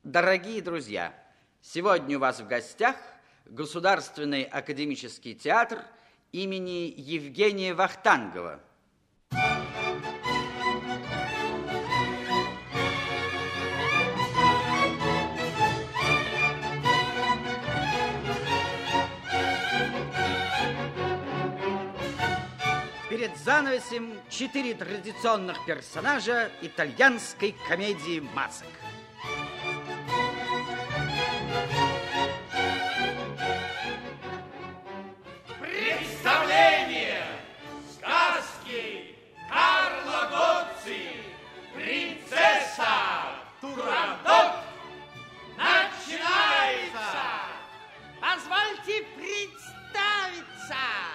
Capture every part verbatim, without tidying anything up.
Дорогие друзья, сегодня у вас в гостях Государственный академический театр имени Евгения Вахтангова. Перед занавесем четыре традиционных персонажа итальянской комедии масок. Представление сказки Карло Гоцци «Принцесса Турандот» начинается! Позвольте представиться!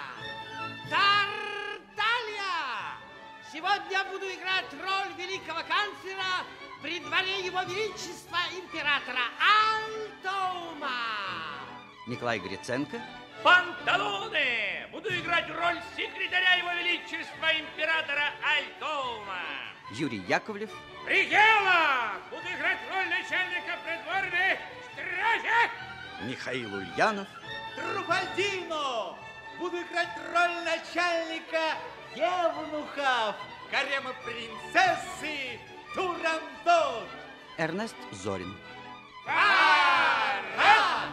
Тарталья! Сегодня я буду играть роль великого канцлера при дворе его величества императора Альтоума. Николай Гриценко. Панталоне! Буду играть роль секретаря его величества императора Альтоума. Юрий Яковлев. Ригела! Буду играть роль начальника придворной стражи. Михаил Ульянов. Труфальдино! Буду играть роль начальника евнухов гарема принцессы Турандот. Эрнест Зорин. Парад!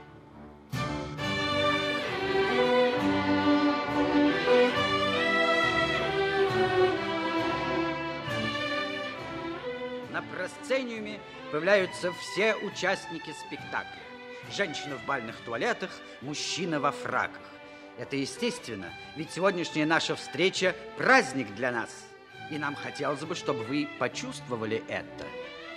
На просцениуме появляются все участники спектакля. Женщина в бальных туалетах, мужчина во фраках. Это естественно, ведь сегодняшняя наша встреча – праздник для нас. И нам хотелось бы, чтобы вы почувствовали это.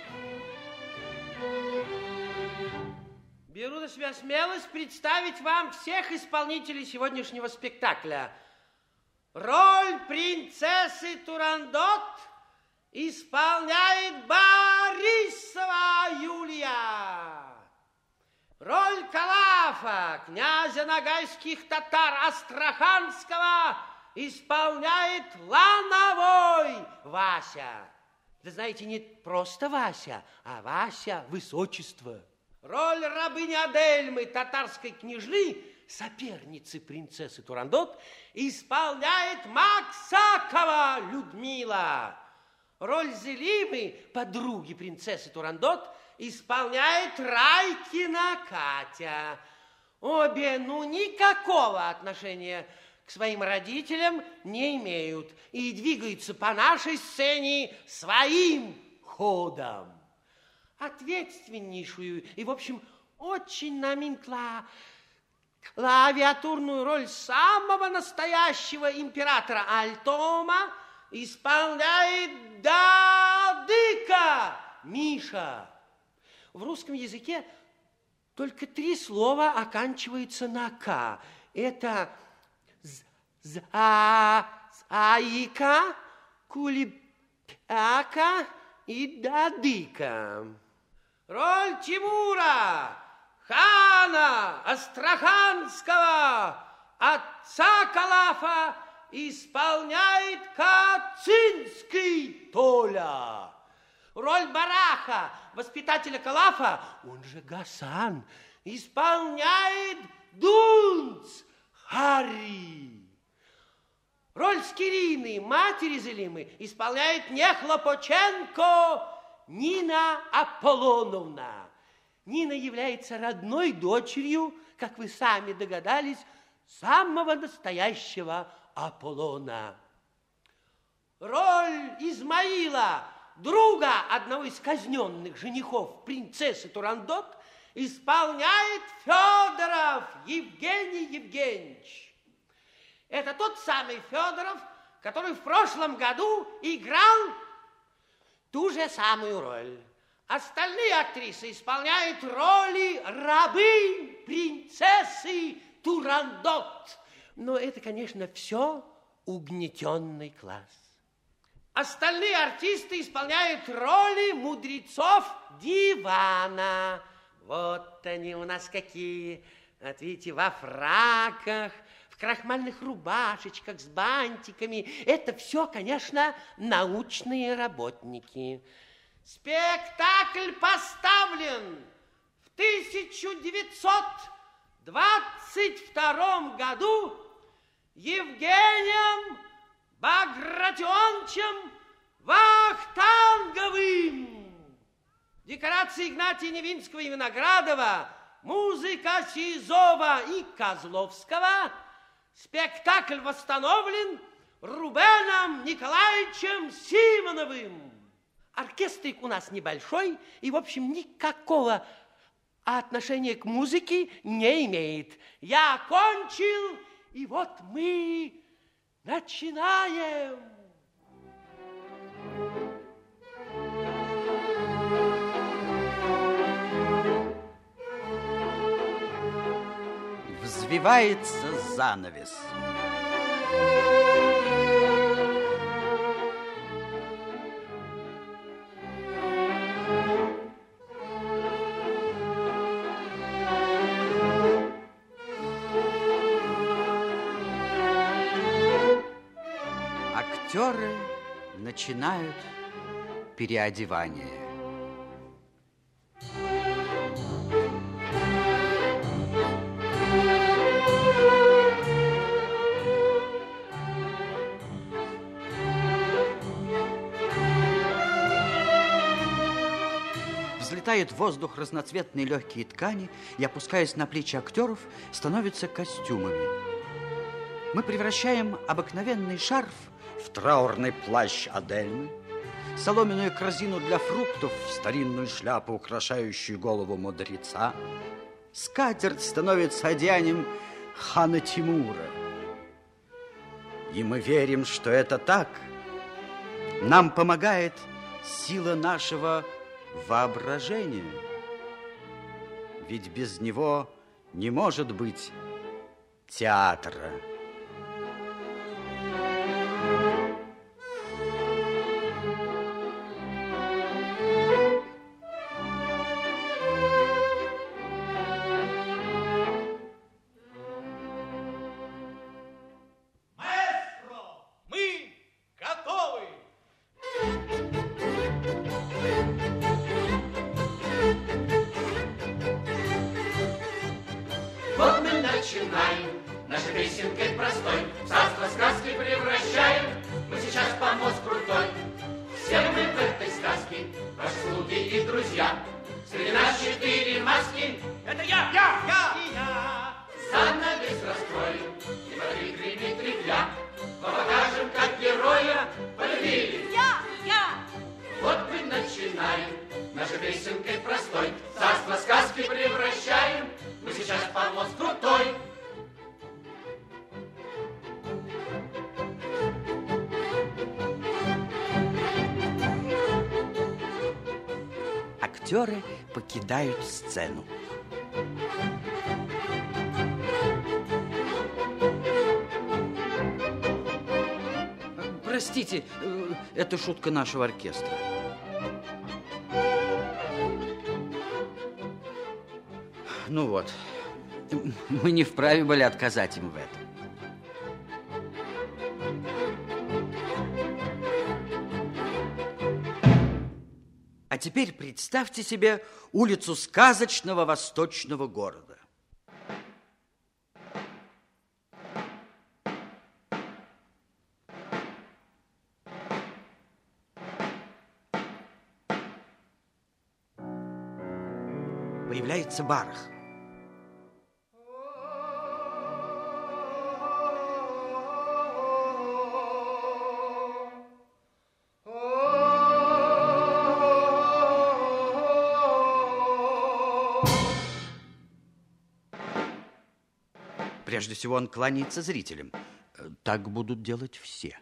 Беру на себя смелость представить вам всех исполнителей сегодняшнего спектакля. Роль принцессы Турандот исполняет Борисова Юлия. Роль Калафа, князя нагайских татар Астраханского, исполняет Лановой Вася. Да знаете, не просто Вася, а Вася Высочество. Роль рабыни Адельмы, татарской княжны, соперницы принцессы Турандот, исполняет Максакова Людмила. Роль Зелимы, подруги принцессы Турандот, исполняет Райкина Катя. Обе, ну, никакого отношения к своим родителям не имеют и двигаются по нашей сцене своим ходом. Ответственнейшую и, в общем, очень наминкла клавиатурную роль самого настоящего императора Альтоума исполняет Дадыка Миша. В русском языке только три слова оканчиваются на «к». Это «заика», «кулипяка» и «дадыка». Роль Тимура, хана Астраханского, отца Калафа, исполняет Кацинский Толя. Роль Бараха, воспитателя Калафа, он же Гасан, исполняет Дунц Харри. Роль Скирины, матери Зелимы, исполняет Нехлопоченко Нина Аполлоновна. Нина является родной дочерью, как вы сами догадались, самого настоящего Аполлона. Роль Измаила, друга одного из казненных женихов принцессы Турандот, исполняет Федоров Евгений Евгеньевич. Это тот самый Федоров, который в прошлом году играл ту же самую роль. Остальные актрисы исполняют роли рабынь принцессы Турандот. Но это, конечно, все угнетенный класс. Остальные артисты исполняют роли мудрецов дивана. Вот они у нас какие. Вот видите, во фраках, в крахмальных рубашечках с бантиками. Это все, конечно, научные работники. Спектакль поставлен в тысяча девятьсот двадцать втором году Евгением Багратионовичем Вахтанговым. Декорации Игнатия Невинского и Виноградова, музыка Сизова и Козловского. Спектакль восстановлен Рубеном Николаевичем Симоновым. Оркестрик у нас небольшой и, в общем, никакого отношения к музыке не имеет. Я окончил, и вот мы начинаем. Взвивается занавес. Актеры начинают переодевание. Взлетает в воздух разноцветные легкие ткани и, опускаясь на плечи актеров, становятся костюмами. Мы превращаем обыкновенный шарф в траурный плащ Адельмы, соломенную корзину для фруктов в старинную шляпу, украшающую голову мудреца. Скатерть становится одеянием хана Тимура. И мы верим, что это так. Нам помогает сила нашего воображения. Ведь без него не может быть театра. Вот мы начинаем, нашей песенкой простой, в царство сказки превращаем, мы сейчас помост крутой. Все мы в этой сказке, ваши слуги и друзья, среди нас четыре маски. Это я! Я! Я! И я! Занавес раскроем, и под играми трепля, мы покажем, как героя полюбили. Я! Я! Вот мы начинаем, нашей песенкой простой, в царство сказки превращаем, мы сейчас помост крутой. Актеры покидают сцену. Простите, это шутка нашего оркестра. Ну вот, мы не вправе были отказать им в этом. А теперь представьте себе улицу сказочного восточного города. Появляется барах. Прежде всего он кланяется зрителям. Так будут делать все.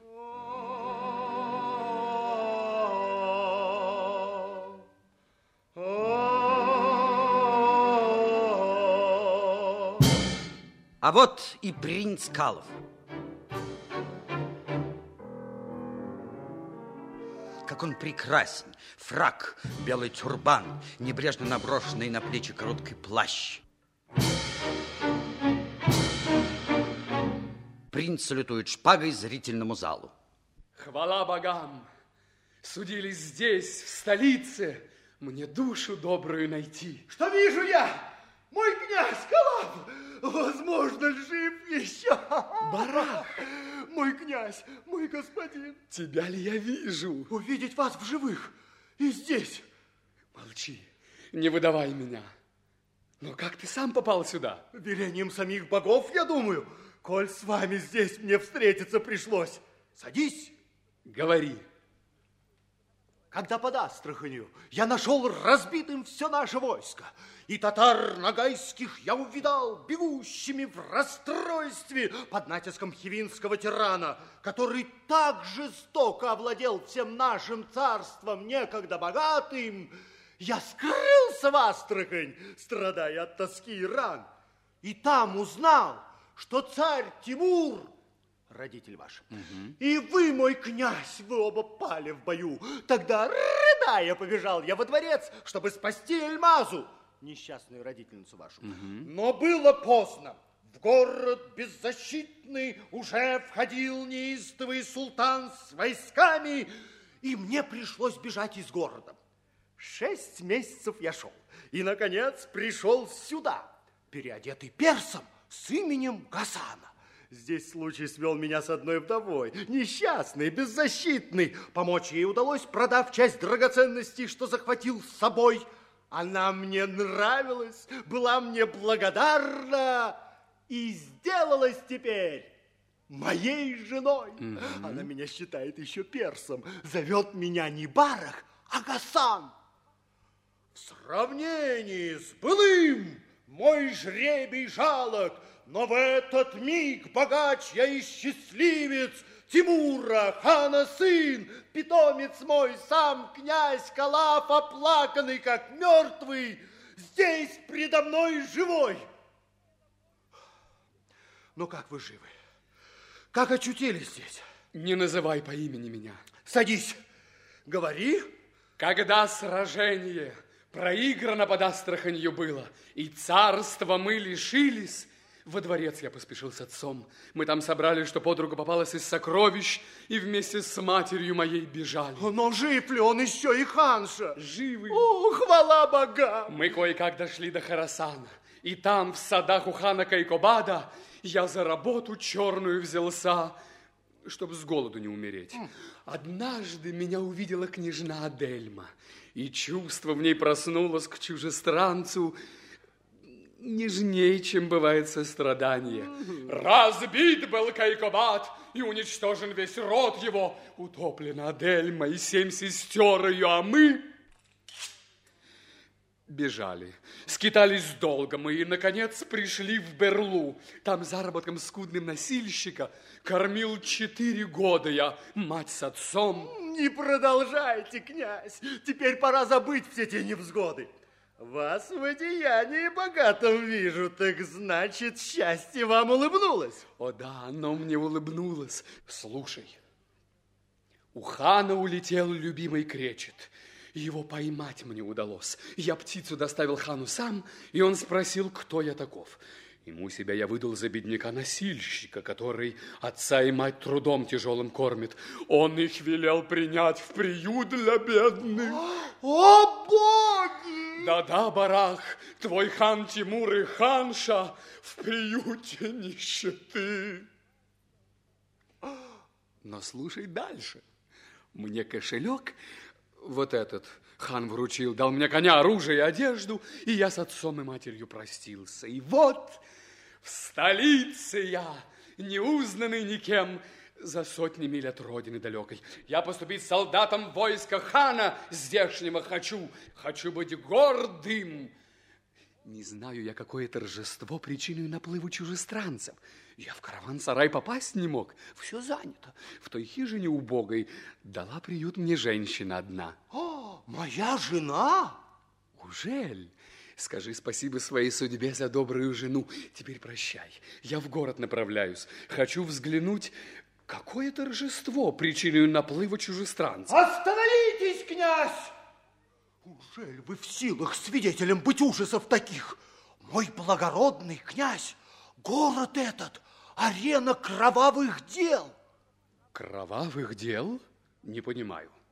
А вот и принц Калов. Как он прекрасен. Фрак, белый тюрбан, небрежно наброшенный на плечи короткий плащ. Принц салютует шпагой зрительному залу. Хвала богам! Судились здесь, в столице, мне душу добрую найти. Что вижу я? Мой князь Калап, возможно, жив еще. Барах! Мой князь, мой господин. Тебя ли я вижу? Увидеть вас в живых и здесь. Молчи, не выдавай меня. Но как ты сам попал сюда? Велением самих богов, я думаю, коль с вами здесь мне встретиться пришлось. Садись. Говори. Когда под Астраханью я нашел разбитым все наше войско, и татар нагайских я увидал бегущими в расстройстве под натиском хивинского тирана, который так жестоко овладел всем нашим царством, некогда богатым, я скрылся в Астрахань, страдая от тоски и ран, и там узнал, что царь Тимур, родитель ваш, угу. И вы, мой князь, вы оба пали в бою. Тогда, рыдая, побежал я во дворец, чтобы спасти Эльмазу, несчастную родительницу вашу. Угу. Но было поздно. В город беззащитный уже входил неистовый султан с войсками, и мне пришлось бежать из города. Шесть месяцев я шел, и, наконец, пришел сюда, переодетый персом с именем Гасана. Здесь случай свел меня с одной вдовой, несчастной, беззащитной. Помочь ей удалось, продав часть драгоценностей, что захватил с собой. Она мне нравилась, была мне благодарна и сделалась теперь моей женой. Mm-hmm. Она меня считает еще персом, зовет меня не Барах, а Гасан. В сравнении с былым мой жребий жалок, но в этот миг богач я и счастливец, Тимура, хана сын, питомец мой, сам князь Калап, оплаканный как мертвый, здесь предо мной живой. Ну как вы живы? Как очутились здесь? Не называй по имени меня. Садись, говори. Когда сражение проиграно под Астраханью было, и царства мы лишились, во дворец я поспешил с отцом. Мы там собрали, что подруга попалась из сокровищ, и вместе с матерью моей бежали. Но жив ли он еще и ханша? Живы. О, хвала богам! Мы кое-как дошли до Хорасана, и там, в садах у хана Кайкобада, я за работу черную взялся, чтобы с голоду не умереть. Однажды меня увидела княжна Адельма, и чувство в ней проснулось к чужестранцу нежнее, чем бывает сострадание. Разбит был Кайкобад, и уничтожен весь род его. Утоплена Адельма и семь сестер ее, а мы бежали. Скитались долго мы и, наконец, пришли в Берлу. Там заработком скудным носильщика кормил четыре года я мать с отцом. Не продолжайте, князь. Теперь пора забыть все те невзгоды. Вас в одеянии богатом вижу, так значит, счастье вам улыбнулось. О да, оно мне улыбнулось. Слушай, у хана улетел любимый кречет. Его поймать мне удалось. Я птицу доставил хану сам, и он спросил, кто я таков. Ему себя я выдал за бедняка-носильщика, который отца и мать трудом тяжелым кормит. Он их велел принять в приют для бедных. О, боги! Да-да, Барах, твой хан Тимур и ханша в приюте нищеты. Но слушай дальше. Мне кошелек вот этот хан вручил, дал мне коня, оружие и одежду, и я с отцом и матерью простился. И вот в столице я, неузнанный никем, за сотни миль от родины далекой. Я поступить солдатом войска хана здешнего хочу. Хочу быть гордым. Не знаю я, какое торжество причиной наплыву чужестранцев. Я в караван-сарай попасть не мог. Все занято. В той хижине убогой дала приют мне женщина одна. О, моя жена? Ужель? Скажи спасибо своей судьбе за добрую жену. Теперь прощай. Я в город направляюсь. Хочу взглянуть, какое торжество причиной наплыва чужестранцев. Остановитесь, князь! Ужель вы в силах свидетелем быть ужасов таких? Мой благородный князь, город этот — арена кровавых дел. Кровавых дел? Не понимаю.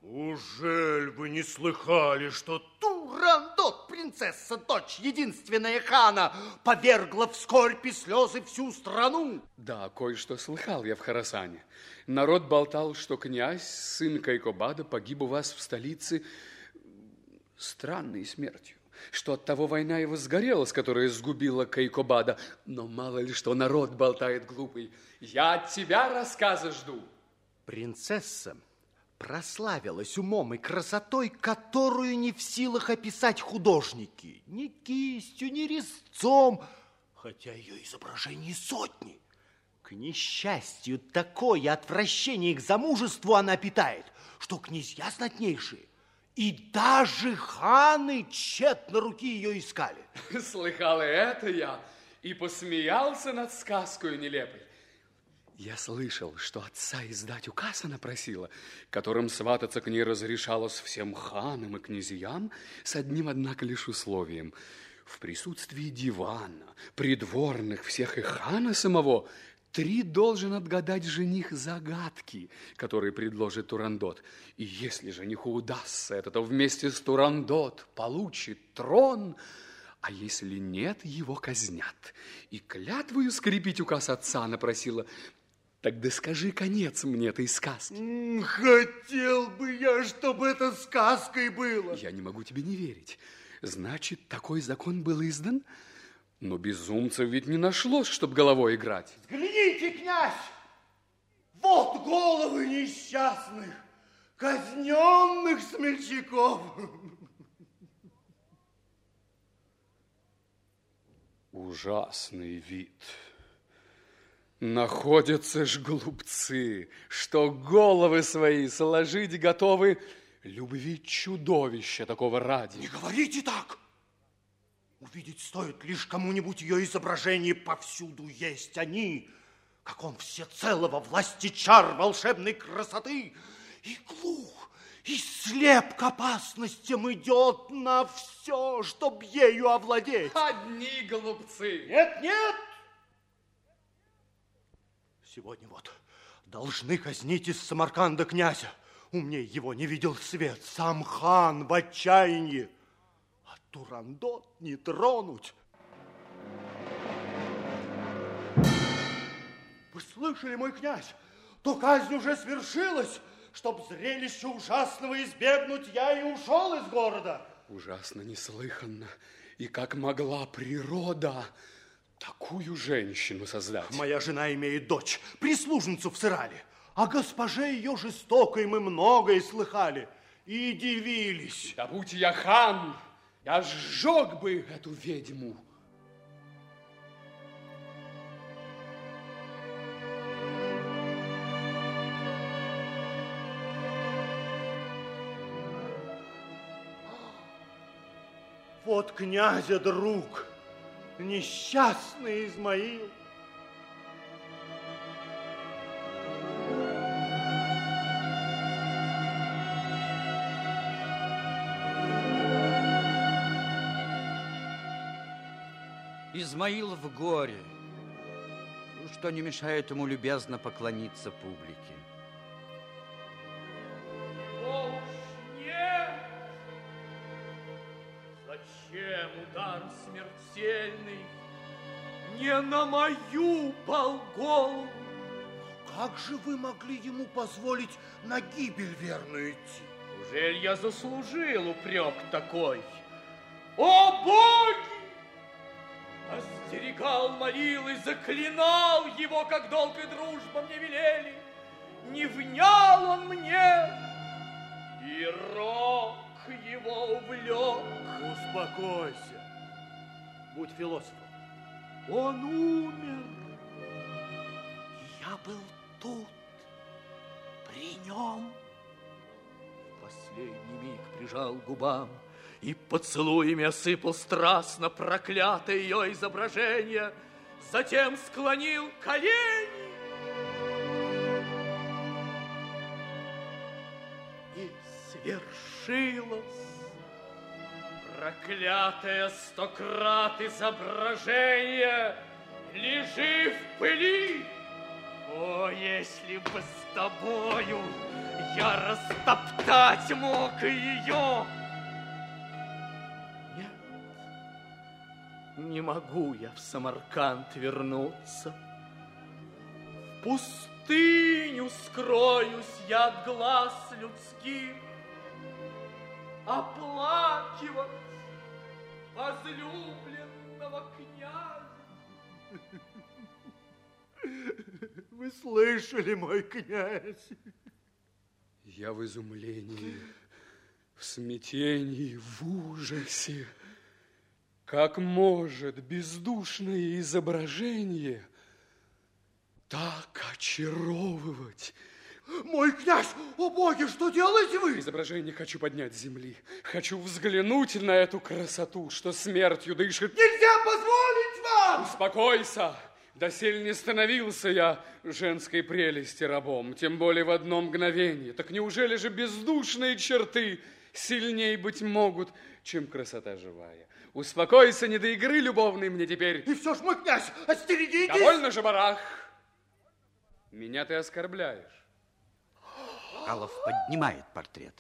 Ужель вы не слыхали, что Турандот, принцесса, дочь единственная хана, повергла в скорбь и слезы всю страну? Да, кое-что слыхал я в Хорасане. Народ болтал, что князь, сын Кайкобада, погиб у вас в столице странной смертью, что оттого война его сгорела, с которой сгубила Кайкобада. Но мало ли что народ болтает глупый. Я от тебя рассказа жду. Принцесса прославилась умом и красотой, которую не в силах описать художники. Ни кистью, ни резцом, хотя ее изображений сотни. К несчастью, такое отвращение к замужеству она питает, что князья знатнейшие и даже ханы тщетно руки ее искали. Слыхал и это я, и посмеялся над сказкой нелепой. Я слышал, что отца издать указ она просила, которым свататься к ней разрешалось всем ханам и князьям с одним, однако, лишь условием. В присутствии дивана, придворных всех и хана самого, три должен отгадать жених загадки, которые предложит Турандот. И если жениху удастся это, то вместе с Турандот получит трон, а если нет, его казнят. И клятвою скрепить указ отца она просила. Тогда скажи конец мне этой сказки. Хотел бы я, чтобы это сказкой было. Я не могу тебе не верить. Значит, такой закон был издан? Но безумцев ведь не нашлось, чтобы головой играть. Взгляните, князь! Вот головы несчастных, казненных смельчаков. Ужасный вид. Находятся ж глупцы, что головы свои сложить готовы любви чудовища такого ради. Не говорите так! Увидеть стоит лишь кому-нибудь ее изображение, повсюду есть они, как он всецело во власти чар волшебной красоты, и глух, и слеп к опасностям идет на все, чтоб ею овладеть. Одни глупцы. Нет, нет! Сегодня вот должны казнить из Самарканда князя. Умней его не видел свет, сам хан в отчаянии. А Турандот не тронуть. Вы слышали, мой князь? То казнь уже свершилась. Чтоб зрелище ужасного избегнуть, я и ушел из города. Ужасно неслыханно. И как могла природа такую женщину создать? Моя жена имеет дочь, прислужницу в Сырале. О госпоже ее жестокой мы многое слыхали и дивились. Да будь я хан, я сжег бы эту ведьму. Вот князя друг, несчастный Измаил. Измаил в горе, что не мешает ему любезно поклониться публике. Его уж нет. Зачем удар смертельный не на мою пал голову? Как же вы могли ему позволить на гибель верную идти? Ужель я заслужил упрек такой? О, боги! Остерегал, молил и заклинал его, как долг и дружба мне велели. Не внял он мне, и рок его увлек. Успокойся, будь философом. Он умер. Я был тут, при нем. В последний миг прижал к губам и поцелуями осыпал страстно проклятое ее изображение, затем склонил колени и свершилось. Проклятое стократ изображение, лежи в пыли, О, если бы с тобою я растоптать мог ее! Нет, не могу я в Самарканд вернуться. В пустыню скроюсь я от глаз людских, оплакивать возлюбленного князя. Вы слышали, мой князь? Я в изумлении, в смятении, в ужасе. Как может бездушное изображение так очаровывать? Мой князь, о боги, что делаете вы? Изображение хочу поднять с земли. Хочу взглянуть на эту красоту, что смертью дышит. Нельзя позволить вам! Успокойся. Доселе не становился я женской прелести рабом, тем более в одно мгновение. Так неужели же бездушные черты сильней быть могут, чем красота живая? Успокойся, не до игры любовной мне теперь. И все ж, мой князь, остерегитесь! Довольно же, Барах. Меня ты оскорбляешь. Чкалов поднимает портрет.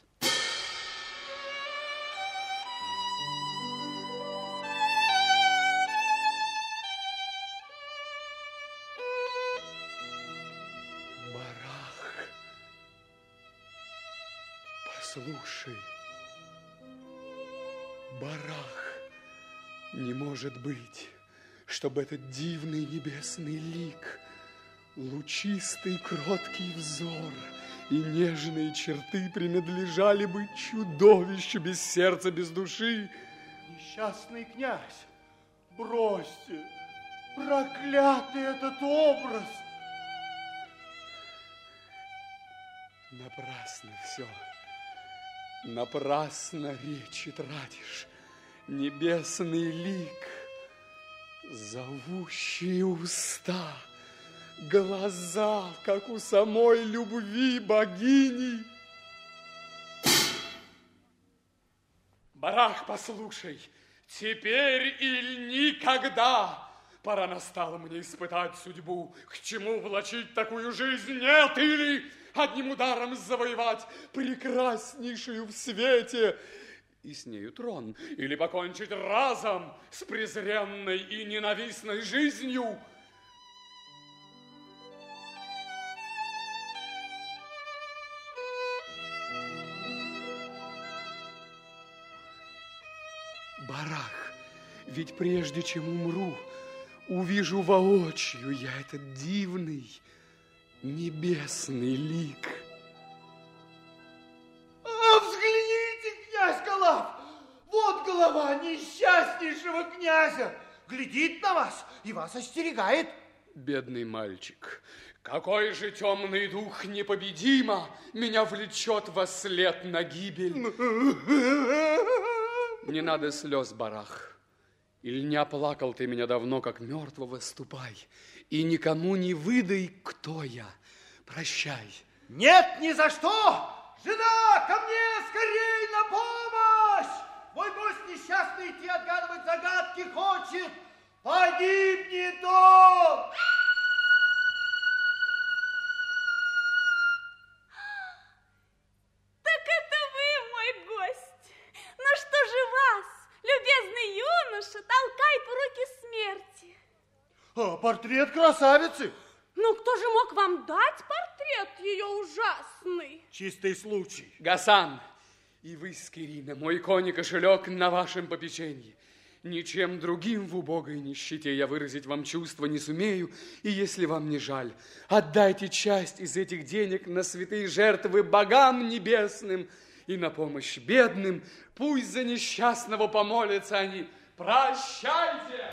Барах, послушай, Барах, не может быть, чтобы этот дивный небесный лик, лучистый кроткий взор и нежные черты принадлежали бы чудовищу без сердца, без души. Несчастный князь, бросьте, проклятый этот образ. Напрасно все, напрасно речи тратишь. Небесный лик, зовущие уста, глаза, как у самой любви богини. Барах, послушай, теперь или никогда пора настало мне испытать судьбу. К чему влачить такую жизнь? Нет, или одним ударом завоевать прекраснейшую в свете и с нею трон, или покончить разом с презренной и ненавистной жизнью. Барах, ведь прежде чем умру, увижу воочию я этот дивный небесный лик. А взгляните, князь Галав, вот голова несчастнейшего князя, глядит на вас и вас остерегает. Бедный мальчик, какой же темный дух непобедимо меня влечет во след на гибель. Не надо слез, Барах. Или не оплакал ты меня давно, как мертвого, ступай. И никому не выдай, кто я. Прощай. Нет, ни за что! Жена, ко мне скорей на помощь! Мой гость несчастный идти отгадывать загадки хочет. Погибнет он! Так это вы, мой гость. Ну что же вас, любезный юноша, толкает в руки смерти? А, портрет красавицы. Ну, кто же мог вам дать портрет ее ужасный? Чистый случай. Гасан, и вы, Скирина, мой конь и кошелек на вашем попечении. Ничем другим в убогой нищете я выразить вам чувства не сумею, и если вам не жаль, отдайте часть из этих денег на святые жертвы богам небесным и на помощь бедным. Пусть за несчастного помолятся они. Прощайте!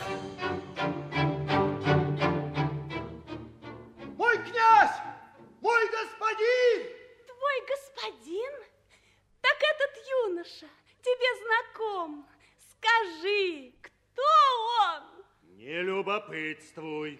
Мой князь! Мой господин! Твой господин? Так этот юноша тебе знаком. Скажи, кто он? Не любопытствуй.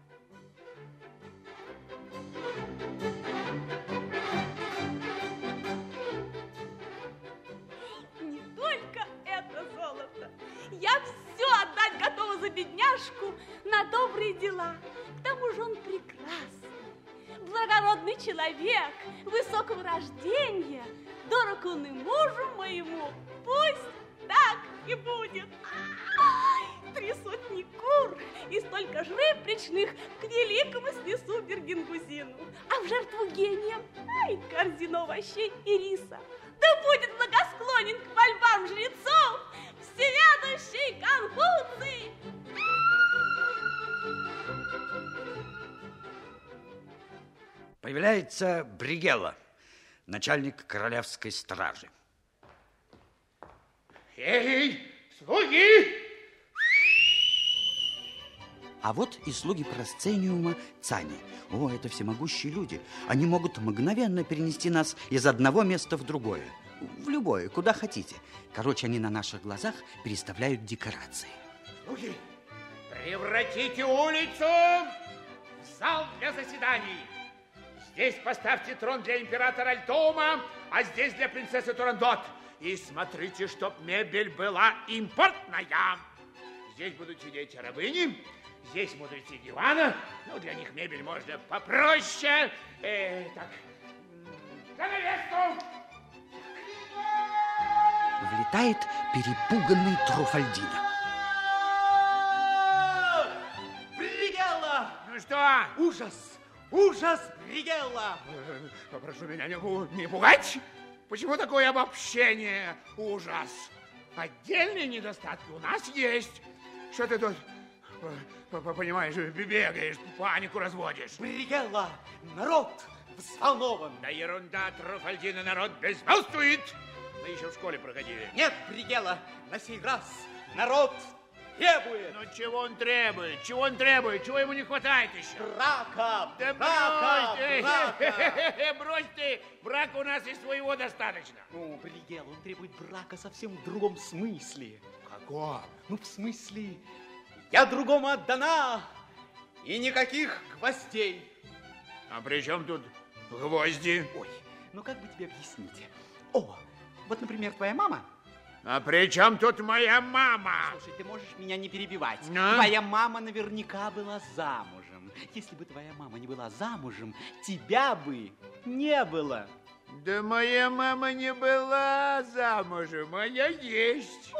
Не только это золото. Я все отдать готова за бедняжку на добрые дела. К тому же он прекрасный, благородный человек, высокого рождения, дорог он и мужу моему, пусть так и будет. Ай, три сотни кур и столько же репричных к великому снесу Бергенгузину, а в жертву гениям, ай, корзину овощей и риса. Да будет благосклонен к мольбам жрецов всеведущий Конфуций. Появляется Бригелла, начальник королевской стражи. Эй, слуги! А вот и слуги Просцениума Цани. О, это всемогущие люди. Они могут мгновенно перенести нас из одного места в другое. В любое, куда хотите. Короче, они на наших глазах переставляют декорации. Слуги, превратите улицу в зал для заседаний. Здесь поставьте трон для императора Альтоума, а здесь для принцессы Турандот. И смотрите, чтоб мебель была импортная. Здесь будут сидеть рабыни, здесь мудрецы дивана. Ну, для них мебель можно попроще. Э, так, за невесту! Влетает перепуганный Труфальдино. Бригелла! Ну что? Ужас! Ужас, Бригелла! Попрошу меня не, не пугать. Почему такое обобщение? Ужас. Отдельные недостатки у нас есть. Что ты тут, понимаешь, бегаешь, панику разводишь? Бригелла, народ взволнован. Да ерунда, Труфальдино, народ безмолвствует. Мы еще в школе проходили. Нет, Бригелла, на сей раз народ требует. Ну, чего он требует? Чего он требует? Чего ему не хватает еще? Брака, да брака, брось, брака. Брось ты, брака у нас и своего достаточно. Ну, Бригелла, он требует брака совсем в другом смысле. Каком? Ну, в смысле, я другому отдана, и никаких гвоздей. А при чем тут гвозди? Ой, ну как бы тебе объяснить? О, вот, например, твоя мама. А при чем тут моя мама? Слушай, ты можешь меня не перебивать. А? Твоя мама наверняка была замужем. Если бы твоя мама не была замужем, тебя бы не было. Да моя мама не была замужем, а я есть.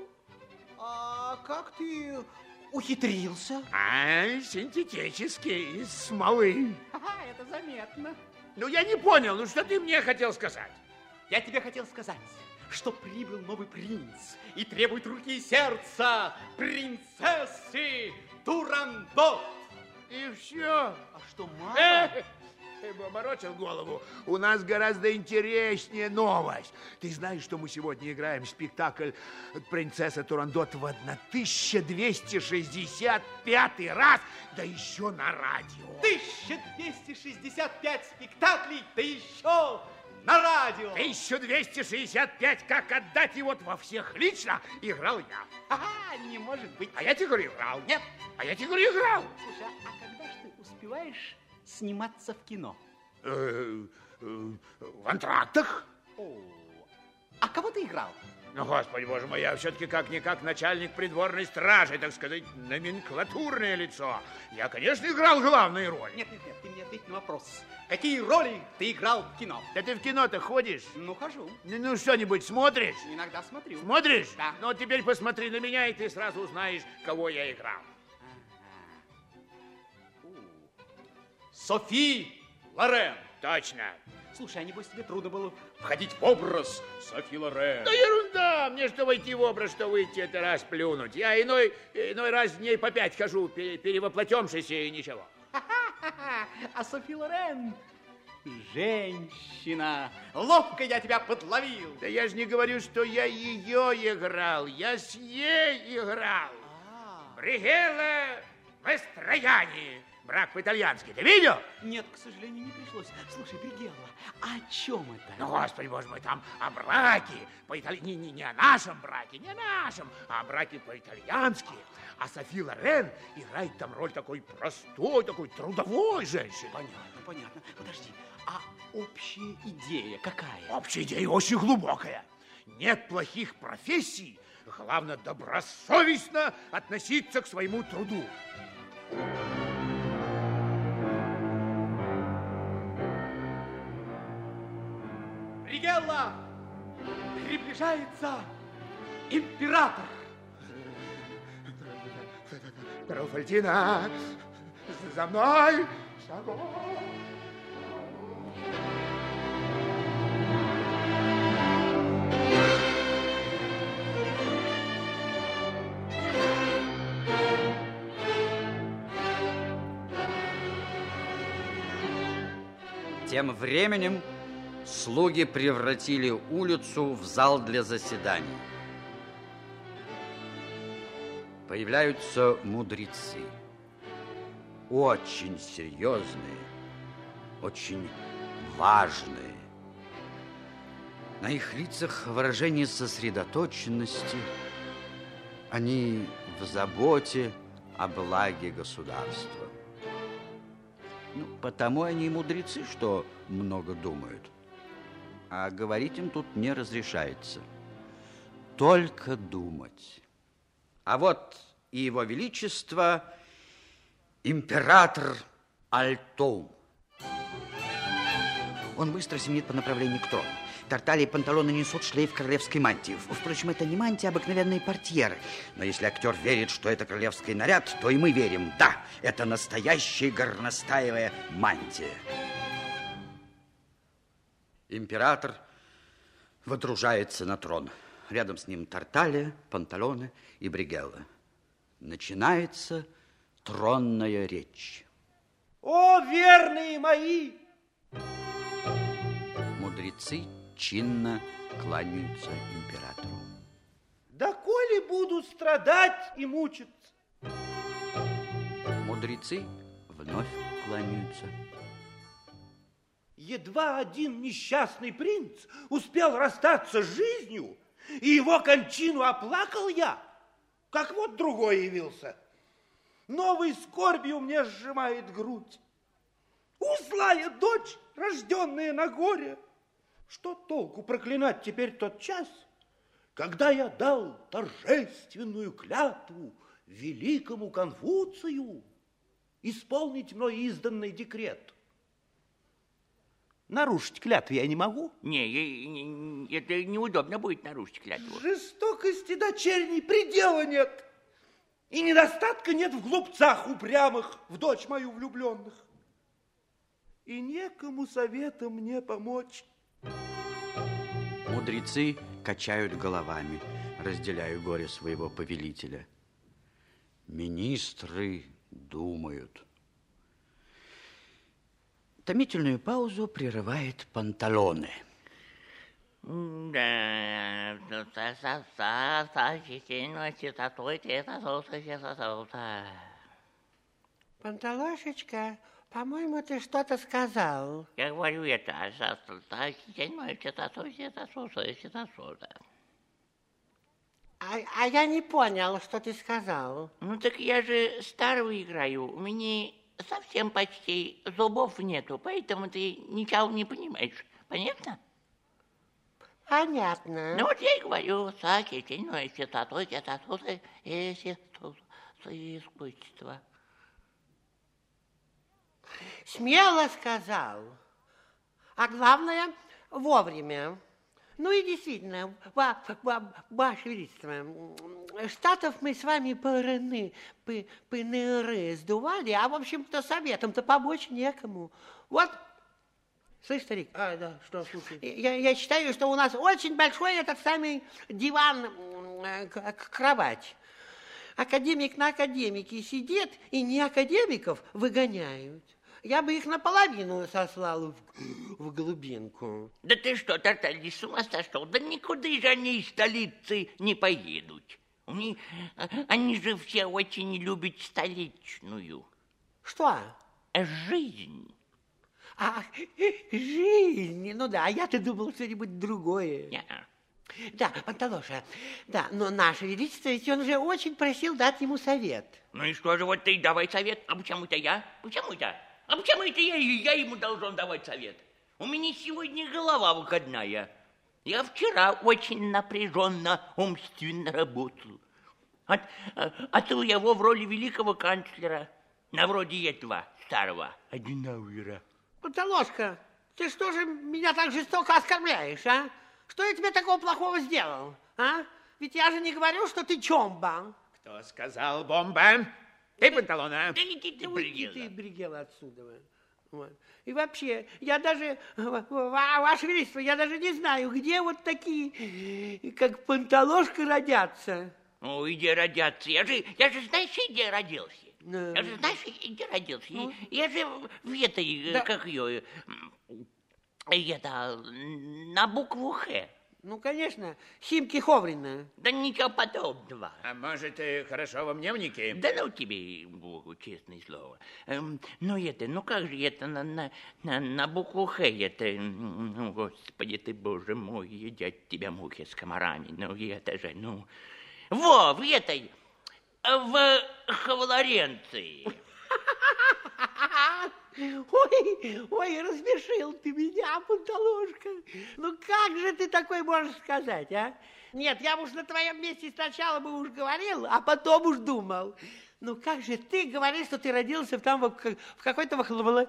А как ты ухитрился? А, синтетический, из смолы. Ха-ха, это заметно. Ну, я не понял, ну что ты мне хотел сказать? Я тебе хотел сказать, что прибыл новый принц и требует руки и сердца принцессы Турандот. И все. А что, мало? Эх, ты бы оборочил голову. У нас гораздо интереснее новость. Ты знаешь, что мы сегодня играем спектакль «Принцесса Турандот» в тысяча двести шестьдесят пятый раз, да еще на радио. тысяча двести шестьдесят пять спектаклей, да еще на радио. тысяча двести шестьдесят пять, как отдать его во всех лично, играл я. Ага, не может быть. А я тебе говорю, играл. Нет. А я тебе говорю, играл. Слушай, а когда ж ты успеваешь сниматься в кино? Э, э, в антрактах. О, а кого ты играл? Ну, господи, боже мой, я все-таки как-никак начальник придворной стражи, так сказать, номенклатурное лицо. Я, конечно, играл главную роль. Нет, нет, нет, ты мне ответь на вопрос. Какие роли ты играл в кино? Да ты в кино-то ходишь? Ну, хожу. Ну, ну что-нибудь смотришь? Иногда смотрю. Смотришь? Да. Ну, теперь посмотри на меня, и ты сразу узнаешь, кого я играл. Ага. Софи Лорен. Точно. Слушай, а небось тебе трудно было входить в образ Софи Лорен? Да ерунда, мне что войти в образ, что выйти, это раз плюнуть. Я иной, иной раз дней по пять хожу, перевоплотемшись, и ничего. А Софи Лорен женщина. Ловко я тебя подловил. Да я же не говорю, что я ее играл, я с ней играл. А. Бригелла Вестрояни. Брак по-итальянски. Ты видел? Нет, к сожалению, не пришлось. Слушай, Бригелла, а о чем это? Ну, господи, боже мой, там о браке. По-итальянски. Не, не, не о нашем браке, не о нашем, а о браке по-итальянски. А Софи Лорен играет там роль такой простой, такой трудовой женщины. Понятно, понятно. Подожди, а общая идея какая? Общая идея очень глубокая. Нет плохих профессий. Главное, добросовестно относиться к своему труду. приближается император. Труфальдина, за мной шагом. Тем временем слуги превратили улицу в зал для заседаний. Появляются мудрецы, очень серьезные, очень важные. На их лицах выражение сосредоточенности. Они в заботе о благе государства. Ну, потому они и мудрецы, что много думают. А говорить им тут не разрешается. Только думать. А вот и его величество император Альтоум. Он быстро семенит по направлению к трону. Тарталья и панталоны несут шлейф королевской мантии. Впрочем, это не мантия, а обыкновенные портьеры. Но если актер верит, что это королевский наряд, то и мы верим. Да, это настоящая горностаевая мантия. Император водружается на трон. Рядом с ним Тарталья, панталоны и Бригелла. Начинается тронная речь. О, верные мои! Мудрецы чинно кланяются императору. Доколе буду страдать и мучиться? Мудрецы вновь кланяются. Едва один несчастный принц успел расстаться с жизнью, и его кончину оплакал я, как вот другой явился. Новой скорбью мне сжимает грудь. Узлая дочь, рожденная на горе. Что толку проклинать теперь тот час, когда я дал торжественную клятву великому Конфуцию исполнить мной изданный декрет? Нарушить клятву я не могу. Не, это неудобно будет нарушить клятву. Жестокости дочерней предела нет. И недостатка нет в глупцах упрямых, в дочь мою влюбленных. И некому советом мне помочь. Мудрецы качают головами, разделяя горе своего повелителя. Министры думают. Томительную паузу прерывает панталоны. Да, Панталошечка, по-моему, ты что-то сказал. Я говорю это, а, а я не понял, что ты сказал. Ну так я же старого играю, у меня совсем почти зубов нету, поэтому ты ничего не понимаешь. Понятно? Понятно. Ну вот я и говорю, саки, тенное, чистотой, чистотой, искусство. Смело сказал. А главное, вовремя. Ну и действительно, ва, ва, Ваше Величество, штатов мы с вами пырыны, пы, пыныры сдували, а в общем-то советом-то помочь некому. Вот, слышь, старик? А, да, что, слушай. Я, я считаю, что у нас очень большой этот самый диван, кровать. Академик на академике сидит, и не академиков выгоняют. Я бы их наполовину сослал в, в глубинку. Да ты что, Тарталья, с ума сошел? Да никуда же они из столицы не поедут. Они, они же все очень любят столичную. Что? Жизнь. А, жизнь, ну да, я-то думал что-нибудь другое. Yeah. Да, Панталоша, да, но наше величество, ведь он же очень просил дать ему совет. Ну и что же, вот ты давай совет, а почему-то я? Почему-то? А почему это я, я ему должен давать совет? У меня сегодня голова выходная. Я вчера очень напряженно, умственно работал. А, а, а то его в роли великого канцлера, на вроде этого старого Аденауэра. Панталошка, ты что же меня так жестоко оскорбляешь, а? Что я тебе такого плохого сделал, а? Ведь я же не говорю, что ты чомба. Кто сказал бомба? Ты панталона. Да иди ты, Ну, уйди Бригела. ты, Бригела, отсюда. Вот. И вообще, я даже, Ваше Величество, я даже не знаю, где вот такие, как Панталошка, родятся. Ну, где родятся? Я же, я же знаешь, где родился? Да. Я же знаешь, где родился? Ну? Я же в этой, Да. как ее, это, на букву Х. Ну, конечно, Химки Ховрина. Да ничего подобного. А может, и хорошо во мневнике? Да ну тебе, Богу, честное слово. Эм, ну это, ну как же это на, на, на, на букву Х это, ну, господи ты, боже мой, едят тебя мухи с комарами, ну это же, ну... Во, в этой, в Хавлоренции. Ой, ой, рассмешил ты меня, Панталошка. Ну как же ты такой можешь сказать, а? Нет, я уж на твоем месте сначала бы уж говорил, а потом уж думал. Ну как же ты говоришь, что ты родился там в, в какой-то вахловало...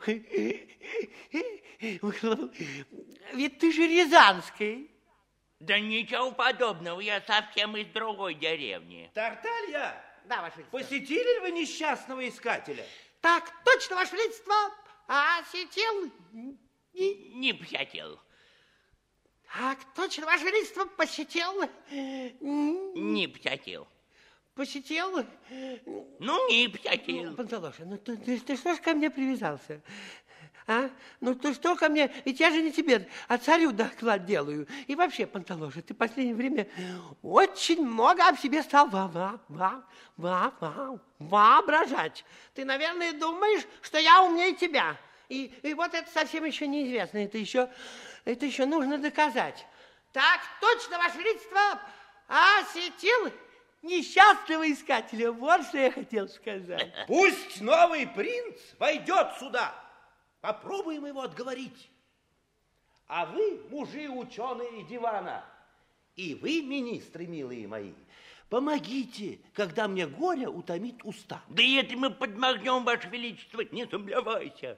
Ведь ты же Рязанский. Да ничего подобного, я совсем из другой деревни. Тарталья, Да, Ваше Величество. посетили ли вы несчастного искателя? Так, точно, Ваше Величество. А сетел... Не посетил. Так, точно, Ваше Величество, посетил... Не посетил. Посетил... Ну, не посетил. Панталоша, ну ты, ты, ты что ж ко мне привязался? А? Ну ты что ко мне? Ведь я же не тебе, а царю доклад делаю. И вообще, Панталоша, ты в последнее время очень много об себе стал во, во, во, во, во, воображать. Ты, наверное, думаешь, что я умнее тебя. И, и вот это совсем еще неизвестно. Это еще, это еще нужно доказать. Так, точно, Ваше Величество, осетил несчастного искателя. Вот что я хотел сказать. Пусть новый принц войдет сюда. Попробуем его отговорить. А вы, мужи ученые дивана, и вы, министры, милые мои, помогите, когда мне горе утомит уста. Да и это мы подмахнем, Ваше Величество, не сомневайся.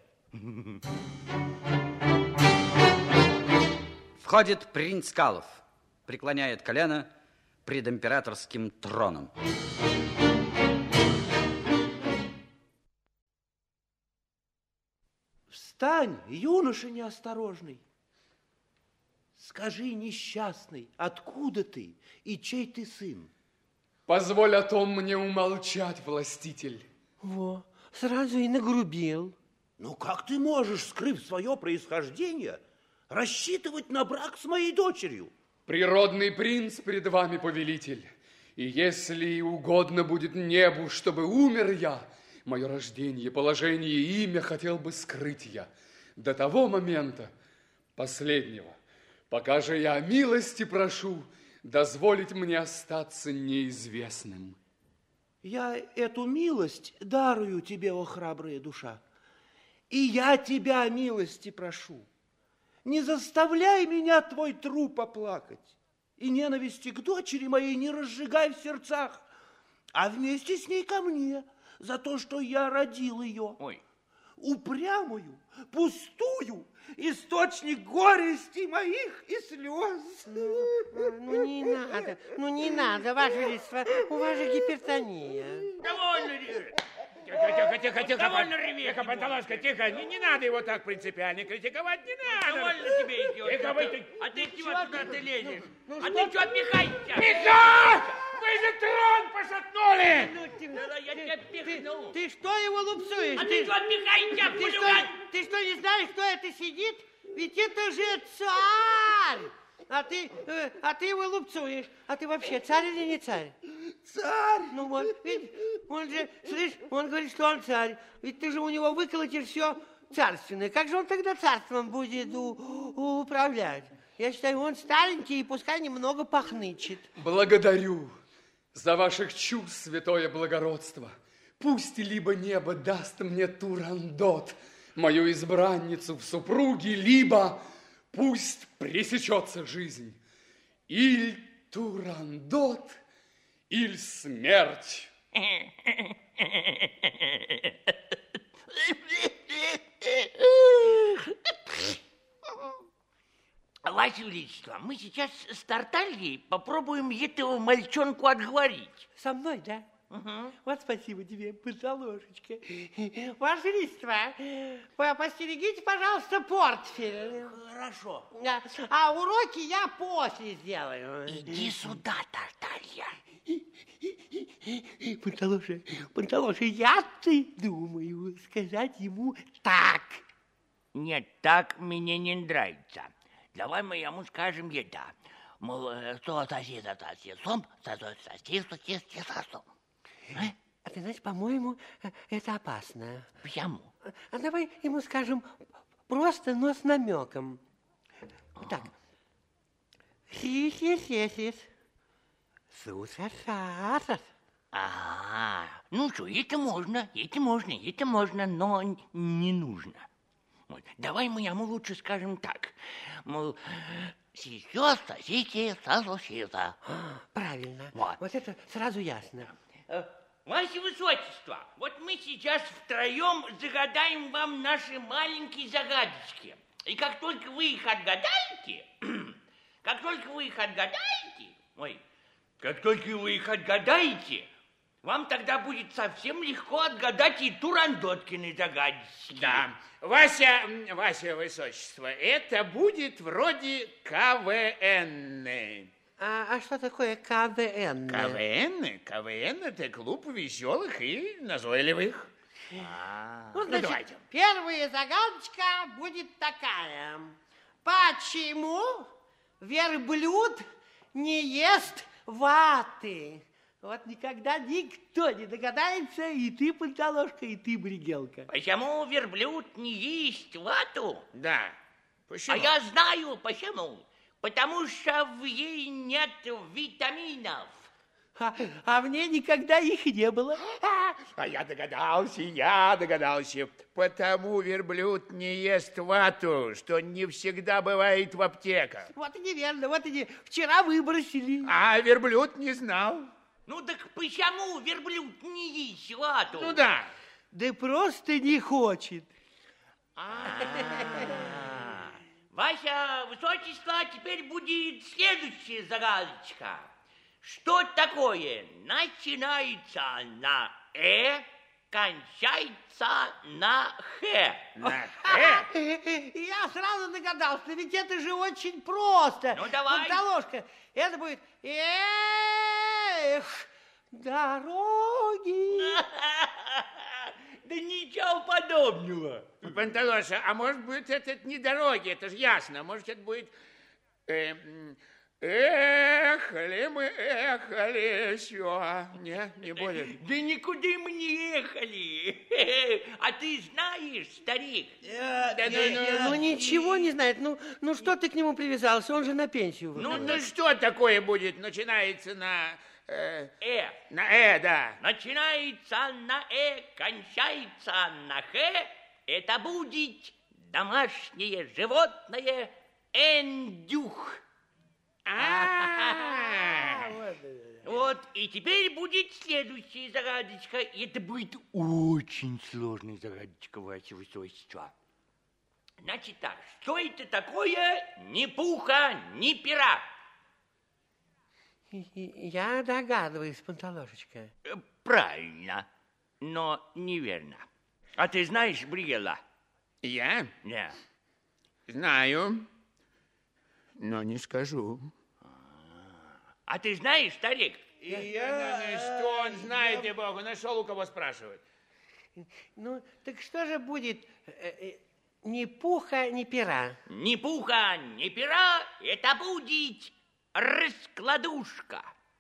Входит принц Калов, преклоняет колено пред императорским троном. Встань, юноша неосторожный. Скажи, несчастный, откуда ты и чей ты сын? Позволь о том мне умолчать, властитель. Во, сразу и нагрубил. Ну как ты можешь, скрыв свое происхождение, рассчитывать на брак с моей дочерью? Природный принц пред вами, повелитель. И если угодно будет небу, чтобы умер я, мое рождение, положение и имя хотел бы скрыть я до того момента, последнего, пока же я милости прошу дозволить мне остаться неизвестным. Я эту милость дарую тебе, о храбрая душа, и я тебя милости прошу. Не заставляй меня твой труп оплакать, и ненависти к дочери моей не разжигай в сердцах, а вместе с ней ко мне, за то, что я родил ее. Ой. Упрямую, пустую, источник горестей моих и слез. Ну, ну не надо, ну не надо, Ваше Величество, у вас же гипертония. Довольно реветь. Тихо, тихо, тихо, тихо. Довольно пан- реветь Тихо, его. Панталошка, тихо. Не, не надо его так принципиально критиковать, не надо. Довольно тебе идет. Тихо, вы тут- А ты чего туда ты лезешь? ну А что ты что пихаешься? Тихо! Вы же трон пошатнули! Ну, ты, Да я тебя пихну. ты что его лупцуешь? А ты что пихаешься, ты, что, хулиган? ты что, не знаешь, кто это сидит? Ведь это же царь! А ты, э, а ты его лупцуешь. А ты вообще царь или не царь? Царь! Ну вот, видишь, он же, слышь, он говорит, что он царь. Ведь ты же у него выколотишь все царственное. Как же он тогда царством будет у, у- управлять? Я считаю, он старенький и пускай немного похнычет. Благодарю за ваших чувств, святое благородство. Пусть либо небо даст мне Турандот, мою избранницу в супруге, либо пусть пресечется жизнь. Иль Турандот, иль смерть. Ваше Величество, мы сейчас с Тартальей попробуем этого мальчонку отговорить. Со мной, да? Угу. Вот спасибо тебе, Панталошечка. Ваше Величество, по- постерегите, пожалуйста, портфель. Хорошо. Да. А уроки я после сделаю. Иди сюда, Тарталья. Панталоша, Панталоша, я-то думаю сказать ему так. Нет, так мне не нравится. Давай мы ему скажем это. Мол, что сосед сосед, сосед сосед, сосед сосед. А ты знаешь, по-моему, это опасно. Почему? А давай ему скажем просто, но с намеком. Вот так. Сис-сис-сис. Сус-сас-сас. Ага, ну что, это можно, это можно, это можно, но не нужно. Вот. Давай мы ему лучше скажем так. Мол, сейчас сосите сосиса. Правильно. Вот. Вот это сразу ясно. Ваше Высочество, вот мы сейчас втроем загадаем вам наши маленькие загадочки. И как только вы их отгадаете, как только вы их отгадаете, ой, как только вы их отгадаете, вам тогда будет совсем легко отгадать и Турандоткины загадочки. Да. Вася, Ваше Высочество, это будет вроде КВН. А, а что такое КВН? КВН? КВН – это клуб веселых и назойливых. А, Ну, Ну, значит, давайте. первая загадочка будет такая. Почему верблюд не ест ваты? Вот никогда никто не догадается, и ты, Панталошка, и ты, Бригелка. Почему верблюд не ест вату? Да. Почему? А я знаю почему. Потому что в ней нет витаминов. А, а в ней никогда их не было. А я догадался, я догадался. Потому верблюд не ест вату, что не всегда бывает в аптеках. Вот и неверно, вот и не... Вчера выбросили. А верблюд не знал. Ну так почему верблюд не ест вату? Ну да. Да просто не хочет. Ваше Высочество, теперь будет следующая загадочка. Что такое начинается на «э», кончается на «х»? На «х»? Я сразу догадался, ведь это же очень просто. Ну, давай. Панталошка, это будет эх, дороги. Да ничего подобного. Панталоша, а может быть, это не дороги, это же ясно. Может, это будет... э, м, Ехали мы, ехали, все. Нет, не будет. Да никуда мы не ехали. А ты знаешь, старик? Да, ну, ну, Ну ничего не знает, ну, ну что ты к нему привязался, он же на пенсию ну, вышел. ну, что такое будет? Начинается на... э, Э. на «э», да. Начинается на «э», кончается на «х». Это будет домашнее животное эндюх. А, Вот, и теперь будет следующая загадочка. И это будет очень сложная загадочка, Ваше Высочество. Значит так, что это такое ни пуха, ни пера? Я догадываюсь, Панталошечка. Э, Правильно, но неверно. А ты знаешь, Бригела? Я Да. знаю, но не скажу. А ты знаешь, старик? И я... Что он знает, и Богу, нашел у кого спрашивать. Ну, так что же будет э, э, ни пуха, ни пера? Ни пуха, ни пера, это будет раскладушка.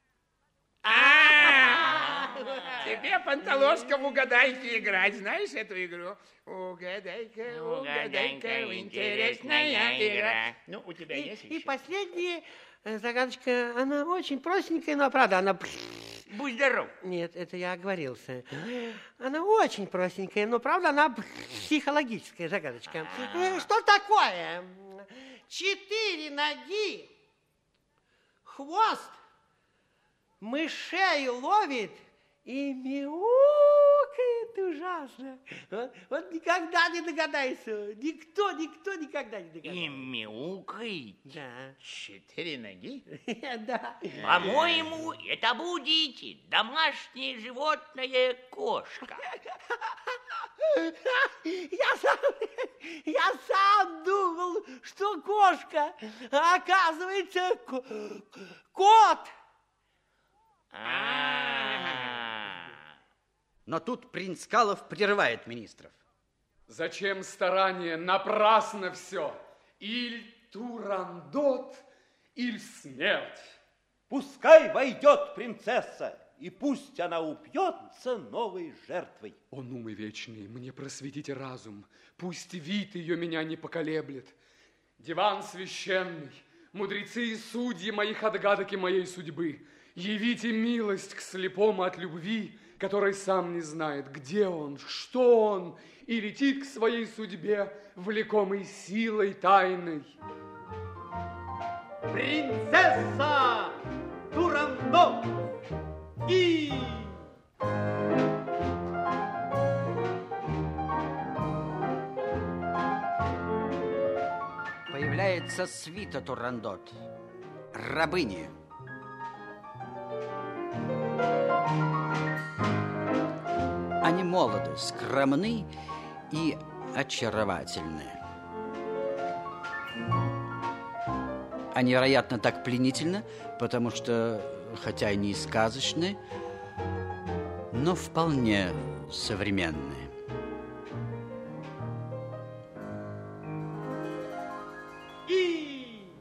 Тебе, Панталошка, в угадайки играть. Знаешь эту игру? Угадайка, угадайка, интересная игра. Ну, у тебя И, есть и еще? последняя э, загадочка, она очень простенькая, но правда, она... Будь здоров. Нет, это я оговорился. Она очень простенькая, но правда, она психологическая загадочка. Э, Что такое? Четыре ноги, хвост, мышей ловит и мяукает. это ужасно. Вот, вот никогда не догадайся. Никто, никто никогда не догадается. И мяукает. Да. Четыре ноги? Да. По-моему, это будет домашнее животное кошка. Я сам, я сам думал, что кошка, а оказывается ко- кот. А-а-а. Но тут принц Калов прерывает министров. Зачем старание? Напрасно все. Иль Турандот, иль смерть. Пускай войдет принцесса, и пусть она упьется новой жертвой. О, умы вечные, мне просветите разум, пусть вид ее меня не поколеблет. Диван священный, мудрецы и судьи моих отгадок и моей судьбы, явите милость к слепому от любви, который сам не знает, где он, что он, и летит к своей судьбе, влекомой силой тайной. Принцесса Турандот и... Появляется свита Турандот, рабыни. Они молоды, скромны и очаровательны. Они, вероятно, так пленительны, потому что, хотя и не сказочны, но вполне современные. И...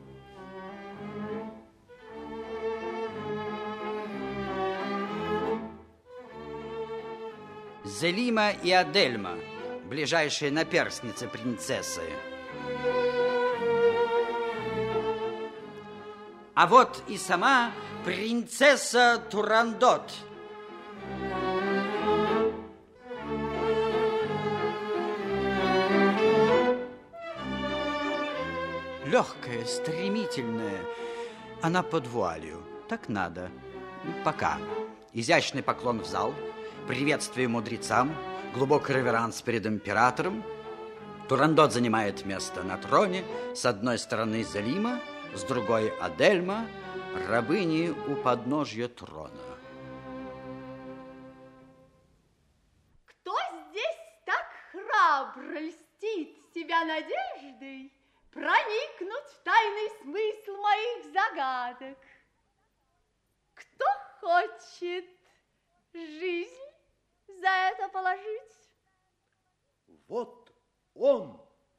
Зелима и Адельма, ближайшие наперстницы принцессы. А вот и сама принцесса Турандот. Легкая, стремительная, она под вуалью. Так надо. Пока. Изящный поклон в зал, приветствие мудрецам, глубокий реверанс перед императором. Турандот занимает место на троне. С одной стороны Зелима, с другой Адельма, рабыни у подножья трона. Кто здесь так храбро льстит себя надеждой проникнуть в тайный смысл моих загадок? Кто хочет жизнь за это положить? Вот он.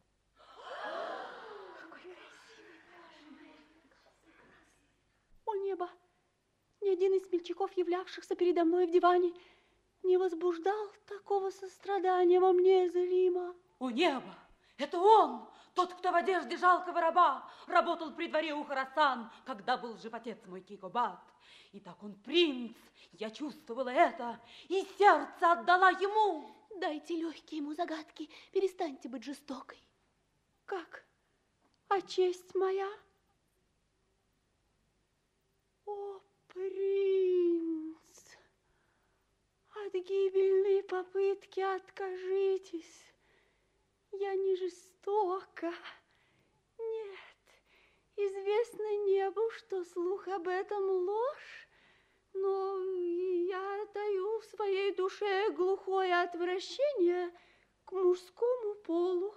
О небо! Ни один из смельчаков, являвшихся передо мной в диване, не возбуждал такого сострадания во мне, Зелима. О небо! Это он! Тот, кто в одежде жалкого раба работал при дворе у Хорасан, когда был жив отец мой Кейкобат. Итак, он принц, я чувствовала это, и сердце отдала ему. Дайте легкие ему загадки, перестаньте быть жестокой. Как? А честь моя? О, принц, от гибельной попытки откажитесь. Я не жестока. Нет, известно небу, что слух об этом ложь, но я таю в своей душе глухое отвращение к мужскому полу.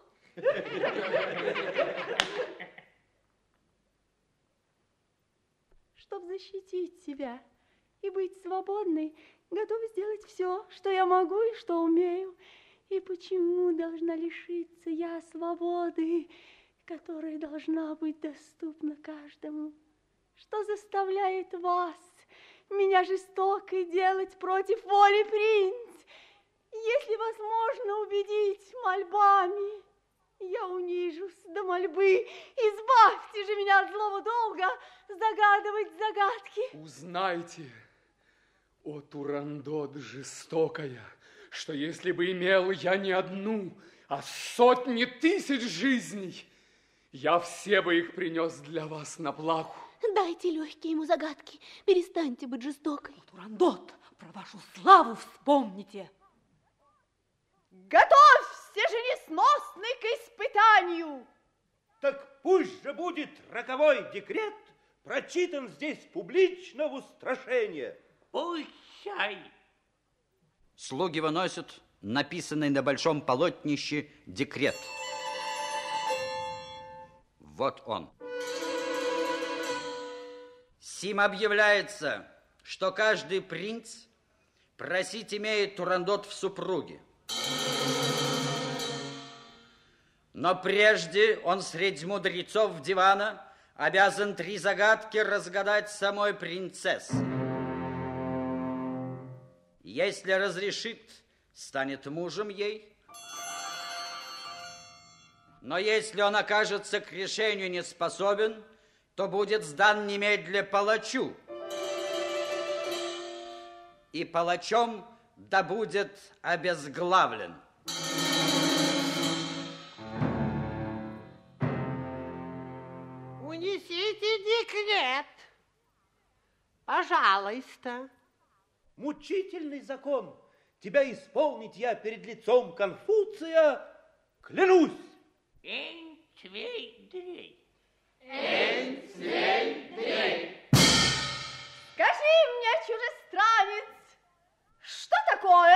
Чтобы защитить себя и быть свободной, готова сделать все, что я могу и что умею. И почему должна лишиться я свободы, которая должна быть доступна каждому? Что заставляет вас, меня жестокой, делать против воли, принц? Если вас можно убедить мольбами, я унижусь до мольбы. Избавьте же меня от злого долга загадывать загадки. Узнайте, о Турандот жестокая, что если бы имел я не одну, а сотни тысяч жизней, я все бы их принес для вас на плаху. Дайте легкие ему загадки, перестаньте быть жестокой. Турандот, про вашу славу вспомните. Готовься же, несносный, к испытанию. Так пусть же будет роковой декрет прочитан здесь публично в устрашение. Пущай. Слуги выносят написанный на большом полотнище декрет. Вот он. Сим объявляется, что каждый принц просить имеет Турандот в супруге. Но прежде он среди мудрецов дивана обязан три загадки разгадать самой принцессе. Если разрешит, станет мужем ей. Но если он окажется к решению не способен, то будет сдан немедля палачу. И палачом да будет обезглавлен. Унесите декрет. Пожалуйста. Мучительный закон. Тебя исполнить я перед лицом Конфуция клянусь. Эн, цвей, дрей. Эн, цвей, дрей. Скажи мне, чужестранец, что такое?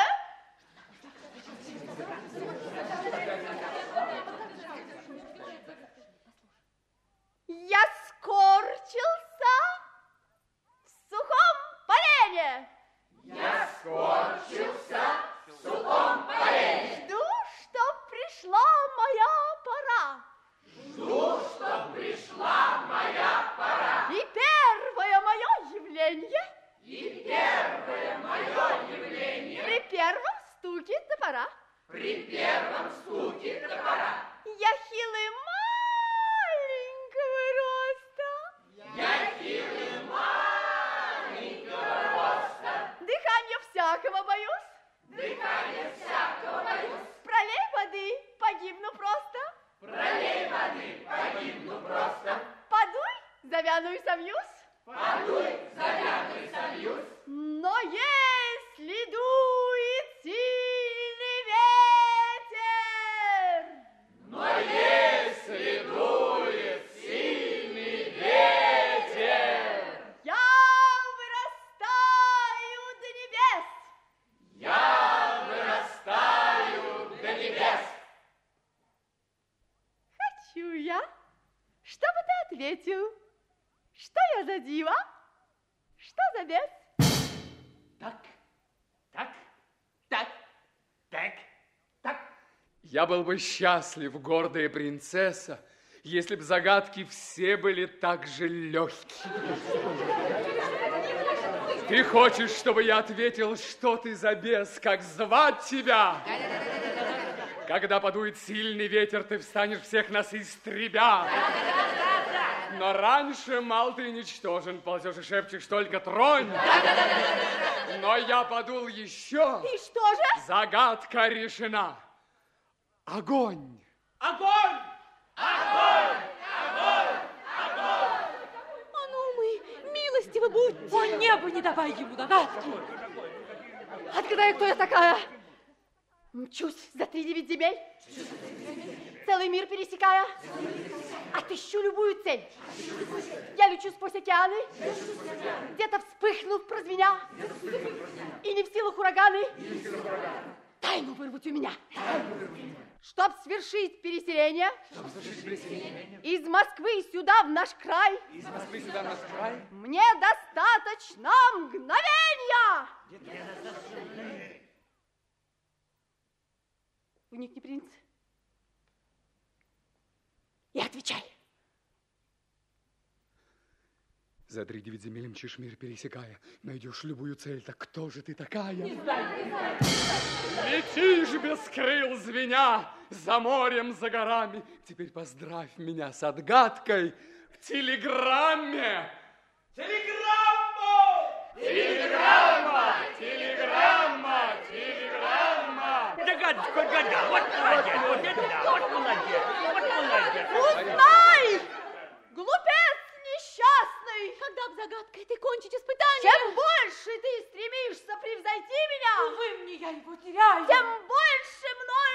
Я скорчился в сухом полене. Я скорчился в сухом полене. Жду, чтоб пришла моя пора. Жду, чтоб пришла моя пора. И первое мое явление. И первое мое явление. При первом стуке топора. При первом стуке топора. Я хилый маленького роста. Я хилый маленького роста. Дыхание всякого боюсь. Дыхание всякого боюсь. Пролей воды, погибну просто. Пролей воды, погибну просто. Подуй, завяну и совьюсь. Подуй, завяну и совьюсь. Но если дует сильный ветер, но если дует сильный ветер, я вырастаю до небес. Я вырастаю до небес. Хочу я, чтобы ты ответил, что я за дива, что за бес. Так, так, так, так, так. Я был бы счастлив, гордая принцесса, если б загадки все были так же легкие. Ты хочешь, чтобы я ответил, что ты за бес, как звать тебя? Когда подует сильный ветер, ты встанешь всех нас истребя. Но раньше мал ты ничтожен, ползешь и шепчешь только тронь. Но я подул еще. И что же? Загадка решена. Огонь. Огонь! Огонь! Огонь! Огонь! А ну мы, милостивы будьте. О, небо, не давай ему догадки. Отгадай, кто я такая. Мчусь за три девять земель, целый мир пересекая, отыщу любую цель. Я лечу сквозь океаны, где-то вспыхнув, прозвеня, и не в силах ураганы тайну вырвать у меня. Чтоб свершить переселение, из Москвы сюда, в наш край, Из Москвы сюда, в наш край, мне достаточно мгновения. Вникни, принц, и отвечай. За три девять земель мчишь мир пересекая, найдешь любую цель, так кто же ты такая? Не знаю, не знаю. Летишь без крыл звеня, за морем, за горами. Теперь поздравь меня с отгадкой в телеграмме. Телеграмма! Телеграмма! Телеграмма! Телеграмма! Догадку отгадал. Вот молодец, вот это да, вот молодец, вот молодец. Узнай, глупец несчастный! Когда б загадкой ты кончить испытание, Чем больше ты стремишься превзойти меня, увы мне, я его теряю. тем больше мною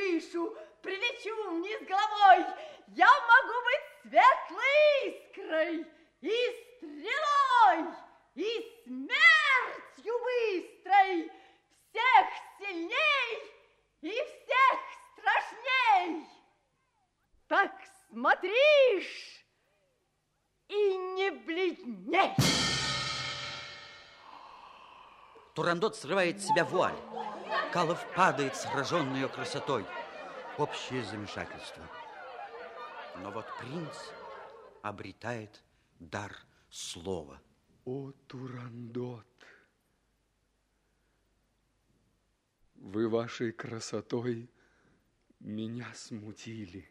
крышу, прилечу вниз головой. Я могу быть светлой искрой и стрелой, и смертью быстрой, всех сильней и всех страшней. Так смотришь и не бледней. Турандот срывает с себя вуаль. Калов падает, сраженный ее красотой. Общее замешательство. Но вот принц обретает дар слова. О, Турандот, вы вашей красотой меня смутили.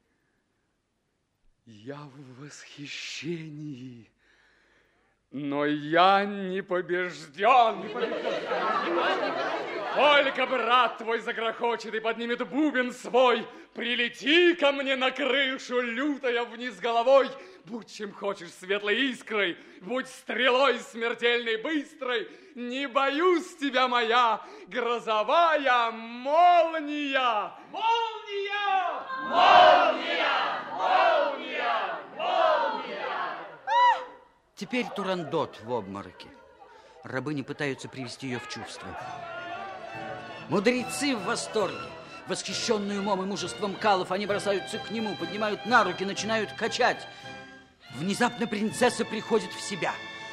Я в восхищении, но я не побежден. Не побежден. Только брат твой загрохочет и поднимет бубен свой. Прилети ко мне на крышу, лютая вниз головой. Будь чем хочешь светлой искрой, будь стрелой смертельной быстрой. Не боюсь тебя, моя грозовая молния. Молния! Молния! Молния! Молния! Теперь Турандот в обмороке. Рабыни пытаются привести ее в чувство. Мудрецы в восторге. Восхищенные умом и мужеством Калов, они бросаются к нему, поднимают на руки, начинают качать. Внезапно принцесса приходит в себя.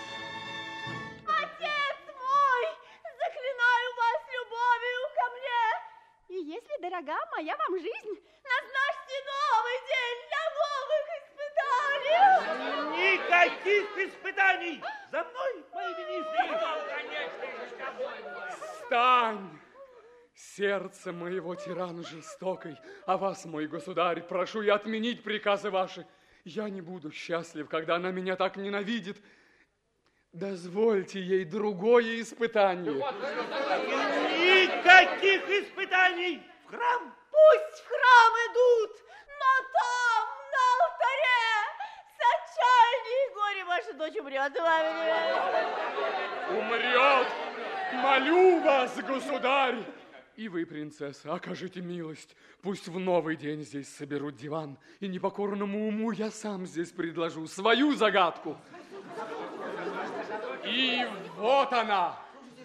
Отец мой, заклинаю вас любовью ко мне. И если дорога моя вам жизнь, назначьте новый день для новых испытаний. Никаких испытаний! За мной, мои министры! Стань! Сердце моего тирана жестокой, а вас, мой государь, прошу я отменить приказы ваши. Я не буду счастлив, когда она меня так ненавидит. Дозвольте ей другое испытание. Никаких испытаний! В храм! Пусть в храм идут, но там, на алтаре, с отчаяния и горя ваша дочь умрет. Умрет! Молю вас, государь! И вы, принцесса, окажите милость. Пусть в новый день здесь соберут диван, и непокорному уму я сам здесь предложу свою загадку. И вот она.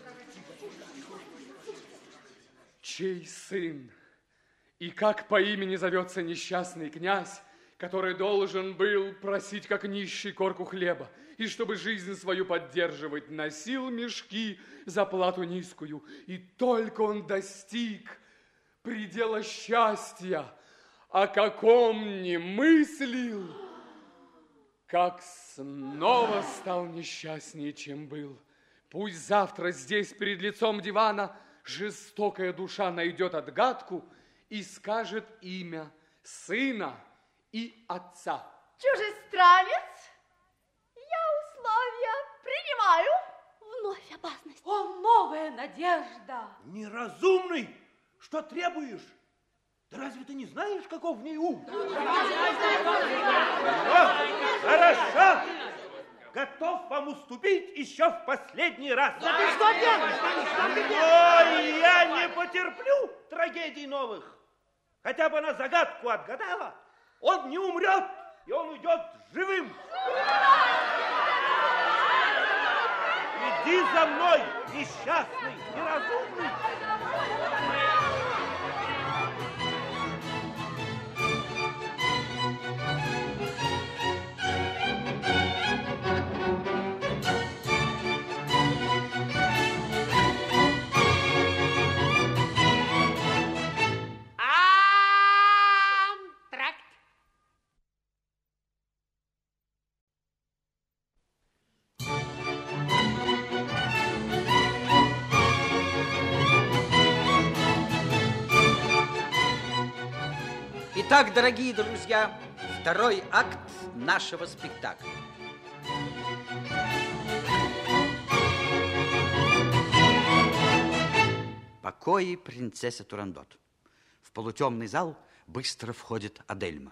Чей сын и как по имени зовется несчастный князь, который должен был просить, как нищий, корку хлеба, и чтобы жизнь свою поддерживать, носил мешки за плату низкую, и только он достиг предела счастья, о каком не мыслил, как снова стал несчастнее, чем был. Пусть завтра здесь, перед лицом дивана, жестокая душа найдет отгадку и скажет имя сына и отца. Чужестранец, я условия принимаю. Вновь опасность. О, новая надежда. Неразумный, что требуешь? Да разве ты не знаешь, каков в ней ум? Хорошо, готов вам уступить еще в последний раз. Да ты что делаешь? Но я не потерплю трагедий новых. Хотя бы на загадку отгадала, он не умрет, и он уйдет живым. Иди за мной, несчастный, неразумный. Итак, дорогие друзья, второй акт нашего спектакля. Покои принцессы Турандот. В полутемный зал быстро входит Адельма.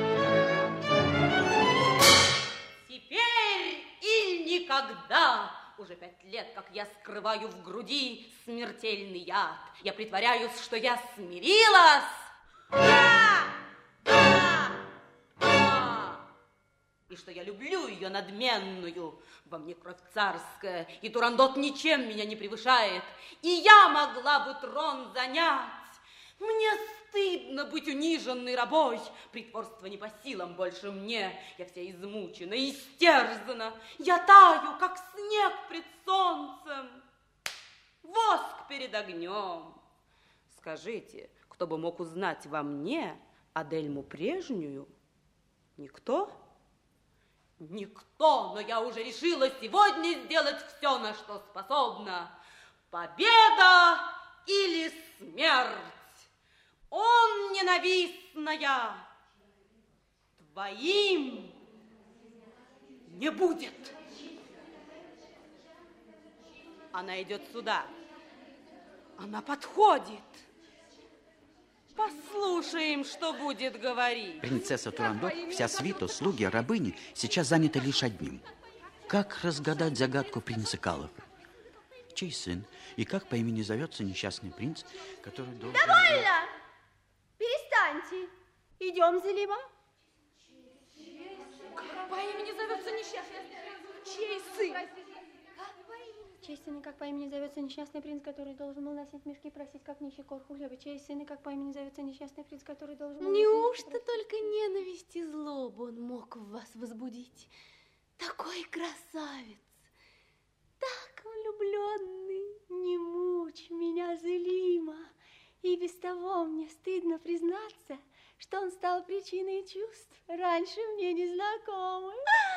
Теперь или никогда Уже пять лет, как я скрываю в груди смертельный яд. Я притворяюсь, что я смирилась. Да! Да! Да! И что я люблю ее надменную. Во мне кровь царская, и Турандот ничем меня не превышает. И я могла бы трон занять. Мне стыдно быть униженной рабой. Притворство не по силам больше мне. Я вся измучена, истерзана. Я таю, как снег пред солнцем. Воск перед огнем. Скажите, кто бы мог узнать во мне Адельму прежнюю? Никто? Никто, но я уже решила сегодня сделать все, на что способна. Победа или смерть? Он ненавистная, твоим не будет. Она идет сюда. Она подходит. Послушаем, что будет говорить. Принцесса Турандот, вся свита, слуги, рабыни сейчас заняты лишь одним. Как разгадать загадку принца Каллафа? Чей сын? И как по имени зовется несчастный принц, который должен... Довольно! Перестаньте. Идем, Зелима. Как по имени зовется несчастный принц? Чей сын? Чей сын и как по имени зовется несчастный принц, который должен был носить мешки, просить как нищий корху хлеба? Чей сын и как по имени зовется несчастный принц, который должен был... Неужто только ненависть и злобу он мог в вас возбудить? Такой красавец, так влюбленный. Не мучь меня, Зелима. И без того мне стыдно признаться, что он стал причиной чувств, раньше мне незнакомых.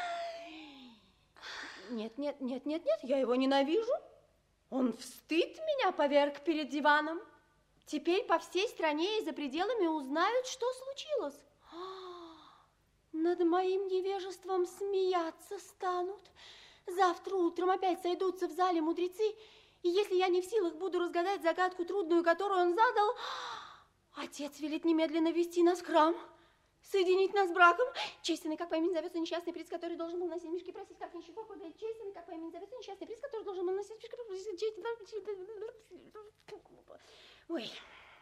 Нет, нет, нет, нет, нет, я его ненавижу. Он в стыд меня поверг перед диваном. Теперь по всей стране и за пределами узнают, что случилось. Над моим невежеством смеяться станут. Завтра утром опять сойдутся в зале мудрецы, и если я не в силах буду разгадать загадку трудную, которую он задал, отец велит немедленно вести нас в храм, соединить нас браком. Честный, как по имени зовется несчастный принц, который должен был носить мешки, просить как нищий корху. Честный, как по имени зовется несчастный принц, который должен был носить мешки, просить... Ой.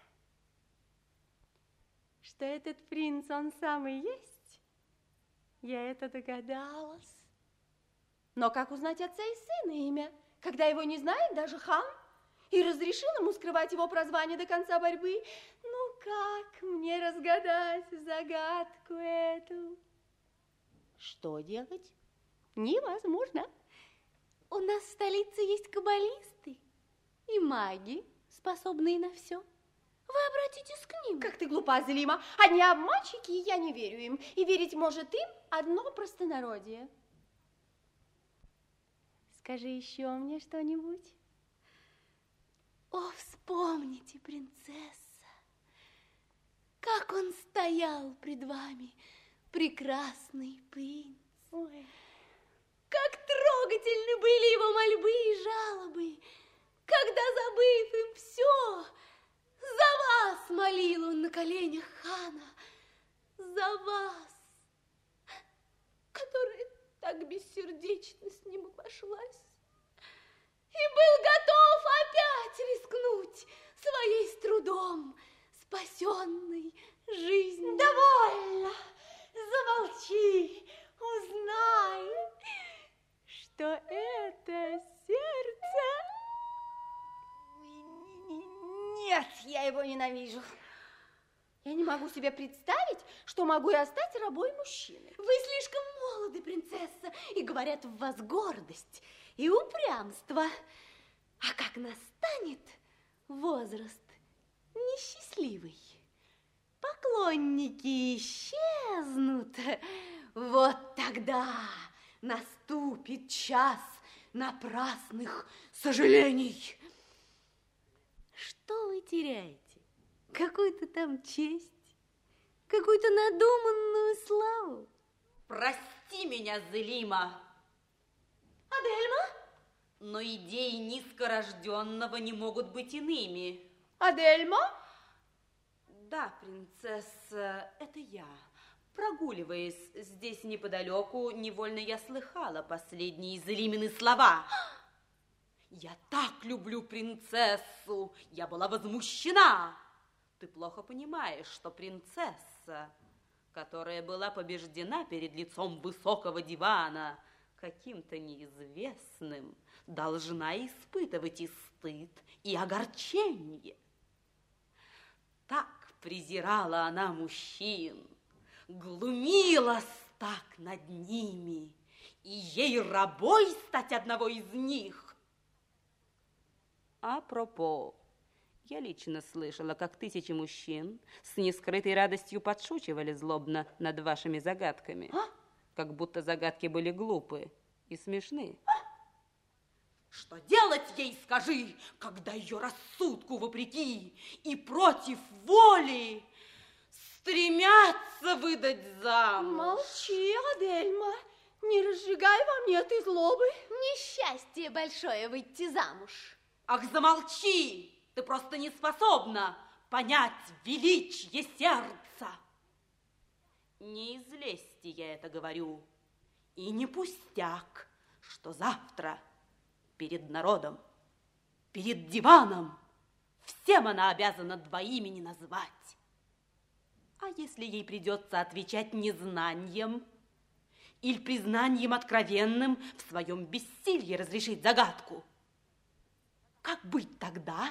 Что этот принц, он самый есть? Я это догадалась. Но как узнать отца и сына имя, когда его не знает даже хан и разрешил ему скрывать его прозвание до конца борьбы? Ну как мне разгадать загадку эту? Что делать? Невозможно. У нас в столице есть каббалисты и маги, способные на все. Вы обратитесь к ним. Как ты глупа, Зелима. Они обманщики, и я не верю им. И верить может им одно простонародье. Скажи еще мне что-нибудь. О, вспомните, принцесса, как он стоял пред вами, прекрасный принц. Ой. Как трогательны были его мольбы и жалобы, когда, забыв им все, за вас молил он на коленях хана, за вас, которая так бессердечно с ним обошлась, и был готов опять рискнуть своей с трудом спасенной жизнью. Довольно! Замолчи! Узнай, что это сердце... Нет, я его ненавижу. Я не могу себе представить, что могу я стать рабой мужчины. Вы слишком молоды, принцесса, и говорят, в вас гордость и упрямство. А как настанет возраст несчастливый, поклонники исчезнут, вот тогда наступит час напрасных сожалений. Что вы теряете? Какую-то там честь, какую-то надуманную славу. Прости меня, Зелима. Адельма? Но идеи низкорожденного не могут быть иными. Адельма? Да, принцесса, это я. Прогуливаясь здесь неподалеку, невольно я слыхала последние Зелимины слова. Я так люблю принцессу. Я была возмущена. Ты плохо понимаешь, что принцесса, которая была побеждена перед лицом высокого дивана каким-то неизвестным, должна испытывать и стыд, и огорчение. Так презирала она мужчин, глумилась так над ними, и ей рабой стать одного из них. Апропо, я лично слышала, как тысячи мужчин с нескрытой радостью подшучивали злобно над вашими загадками, а? Как будто загадки были глупы и смешны. А? Что делать ей, скажи, когда ее рассудку вопреки и против воли стремятся выдать замуж? Молчи, Адельма, не разжигай во мне этой злобы. Несчастье большое выйти замуж. Ах, замолчи! Ты просто не способна понять величие сердца. Не из лести я это говорю, и не пустяк, что завтра перед народом, перед диваном всем она обязана два имени назвать. А если ей придется отвечать незнанием или признанием откровенным в своем бессилии разрешить загадку, как быть тогда?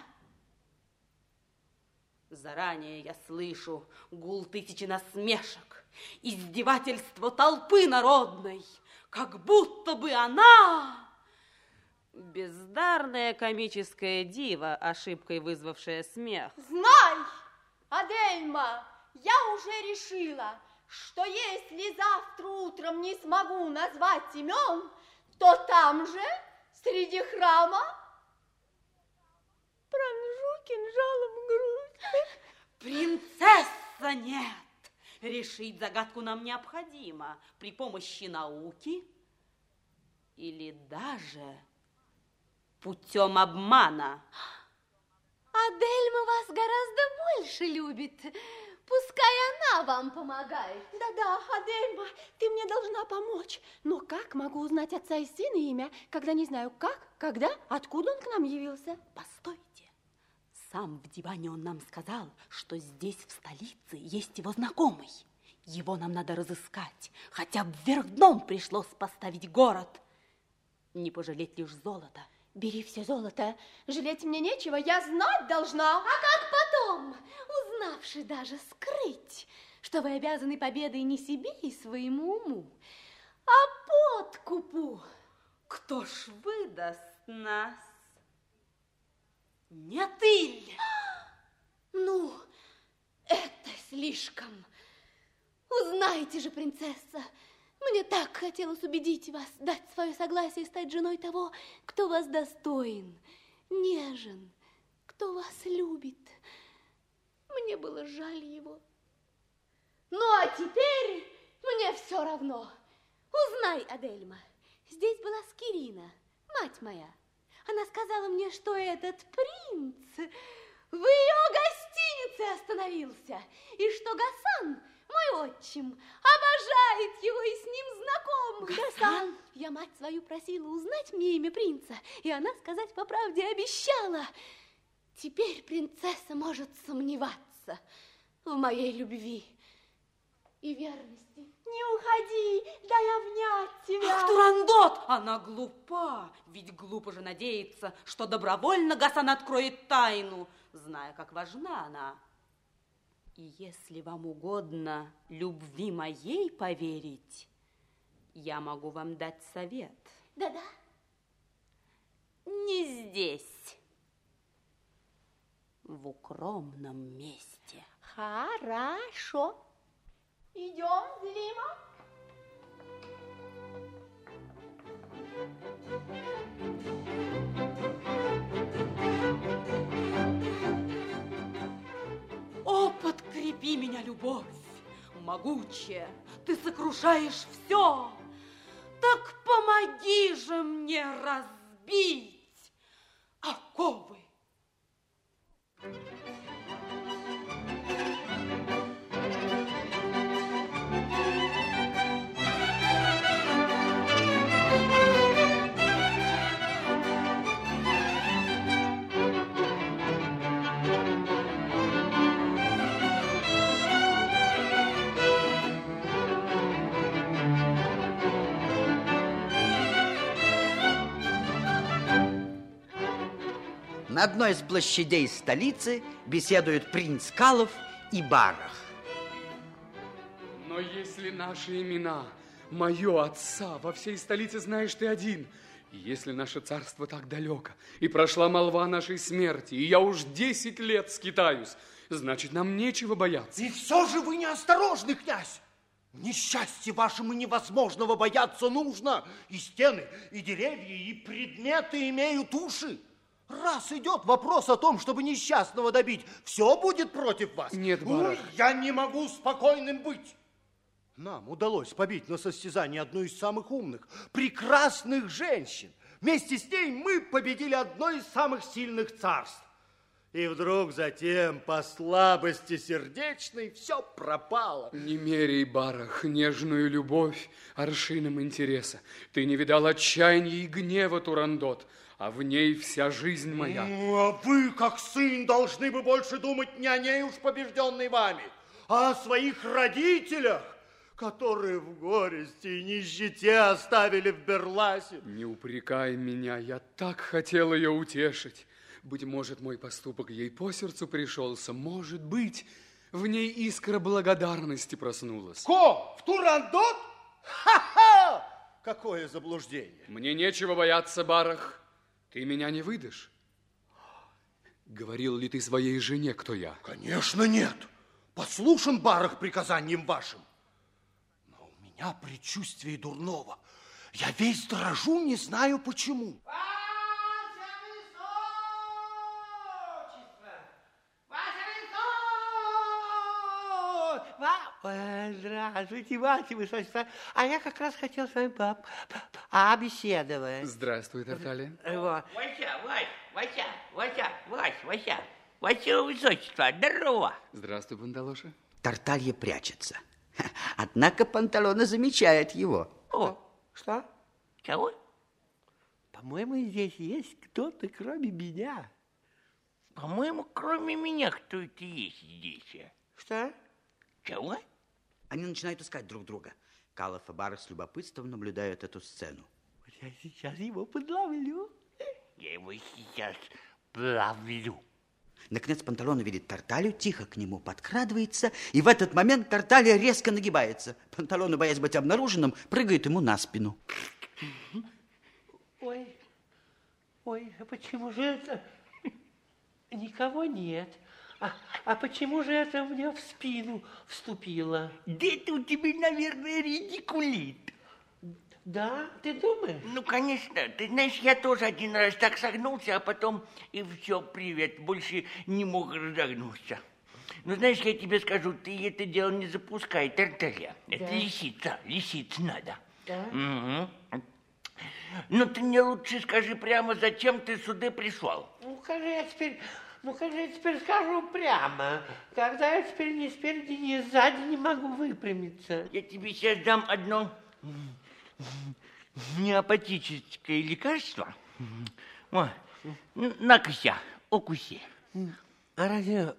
Заранее я слышу гул тысячи насмешек, издевательство толпы народной, как будто бы она бездарная комическая дива, ошибкой вызвавшая смех. Знай, Адельма, я уже решила, что если завтра утром не смогу назвать имен, то там же, среди храма, пронжу кинжалом грудь. Принцесса, нет! Решить загадку нам необходимо при помощи науки или даже путем обмана. Адельма вас гораздо больше любит. Пускай она вам помогает. Да-да, Адельма, ты мне должна помочь. Но как могу узнать отца и сына имя, когда не знаю как, когда, откуда он к нам явился? Постойте. Сам в диване он нам сказал, что здесь, в столице, есть его знакомый. Его нам надо разыскать, хотя бы вверх дном пришлось поставить город. Не пожалеть лишь золота. Бери все золото, жалеть мне нечего, я знать должна. А как потом, узнавши даже скрыть, что вы обязаны победой не себе и своему уму, а подкупу? Кто ж выдаст нас? Не ты ли? Ну, это слишком. Узнайте же, принцесса, мне так хотелось убедить вас, дать свое согласие стать женой того, кто вас достоин, нежен, кто вас любит. Мне было жаль его. Ну, а теперь мне все равно. Узнай, Адельма, здесь была Скирина, мать моя. Она сказала мне, что этот принц в ее гостинице остановился, и что Гасан, мой отчим, обожает его и с ним знаком. Гасан? Я мать свою просила узнать мне имя принца, и она, сказать по правде, обещала. Теперь принцесса может сомневаться в моей любви и верности. Не уходи, дай обнять тебя. Ах, Турандот! Она глупа, ведь глупо же надеяться, что добровольно Гасан откроет тайну, зная, как важна она. И если вам угодно любви моей поверить, я могу вам дать совет. Да-да. Не здесь, в укромном месте. Хорошо. Идем, Злима. О, подкрепи меня, любовь, могучая, ты сокрушаешь все. Так помоги же мне разбить оковы. На одной из площадей столицы беседуют принц Калов и Барах. Но если наши имена, мое отца, во всей столице знаешь ты один, и если наше царство так далеко, и прошла молва нашей смерти, и я уж десять лет скитаюсь, значит, нам нечего бояться. И все же вы неосторожны, князь. Несчастье вашему невозможного бояться нужно. И стены, и деревья, и предметы имеют уши. Раз идет вопрос о том, чтобы несчастного добить, все будет против вас. Нет, Барах. Ой, я не могу спокойным быть. Нам удалось побить на состязании одну из самых умных, прекрасных женщин. Вместе с ней мы победили одно из самых сильных царств. И вдруг затем, по слабости сердечной, все пропало. Не меряй, Барах, нежную любовь аршином интереса. Ты не видал отчаяния и гнева, Турандот, а в ней вся жизнь моя. Ну, а вы, как сын, должны бы больше думать не о ней уж побежденной вами, а о своих родителях, которые в горести и нищете оставили в Берласе. Не упрекай меня, я так хотел ее утешить. Быть может, мой поступок ей по сердцу пришелся. Может быть, в ней искра благодарности проснулась. Ко? В Турандот? Ха-ха! Какое заблуждение. Мне нечего бояться, Барах. Ты меня не выдашь. Говорил ли ты своей жене, кто я? Конечно, нет. Послушен, Барах, приказанием вашим. Но у меня предчувствие дурного. Я весь дрожу, не знаю почему. Здравствуйте, ваше высочество. А я как раз хотел с вами побеседовать. Здравствуй, Тарталья. Вот. Вася, Вась, Вася, Вася, Вась, Вася, Ваше высочество, здорово. Здравствуй, Панталоша. Тарталья прячется. Однако Панталона замечает его. О, что? Чего? По-моему, здесь есть кто-то, кроме меня. По-моему, кроме меня кто это есть здесь. Что? Чего? Они начинают искать друг друга. Калов и Барах с любопытством наблюдают эту сцену. Вот я сейчас его подловлю. Я его сейчас подловлю. Наконец Панталон видит Тарталью, тихо к нему подкрадывается, и в этот момент Тарталья резко нагибается. Панталону, боясь быть обнаруженным, прыгает ему на спину. Ой, ой, а почему же это никого нет? А, а почему же это мне в спину вступило? Да это у тебя, наверное, редикулит. Да, ты думаешь? Ну, конечно. Ты знаешь, я тоже один раз так согнулся, а потом и все, привет, больше не мог разогнуться. Ну, знаешь, я тебе скажу, ты это дело не запускай, Тарталья. Это Да. лисица, лисица надо. Да? Угу. Ну, ты мне лучше скажи прямо, зачем ты сюда пришел? Ну, скажи, я теперь... Ну, как же я теперь скажу прямо, когда я теперь ни спереди, ни сзади не могу выпрямиться? Я тебе сейчас дам одно неопатическое лекарство. О, на-ка, укуси. А разве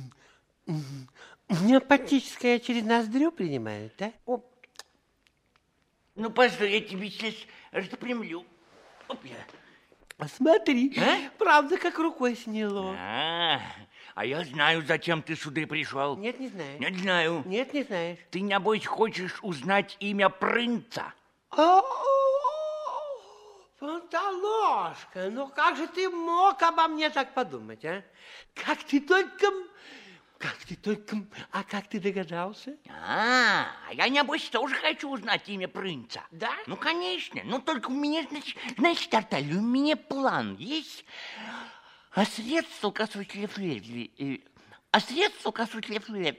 неопатическое через ноздрю принимают, да? О. Ну, постой, я тебе сейчас распрямлю. Оп, я. Смотри, А? правда, как рукой сняло. А, а я знаю, зачем ты сюда пришел. Нет, не знаю. Нет, знаю. Нет, не знаешь. Ты, небось, хочешь узнать имя принца. О, Панталошка, ну как же ты мог обо мне так подумать, а? Как ты только... Как ты только... А как ты догадался? А, я, небось, тоже хочу узнать имя принца. Да? Ну, конечно. Ну, только у меня, значит, знаешь, Тарталья, у меня план есть. А средства касаются... А средства касаются...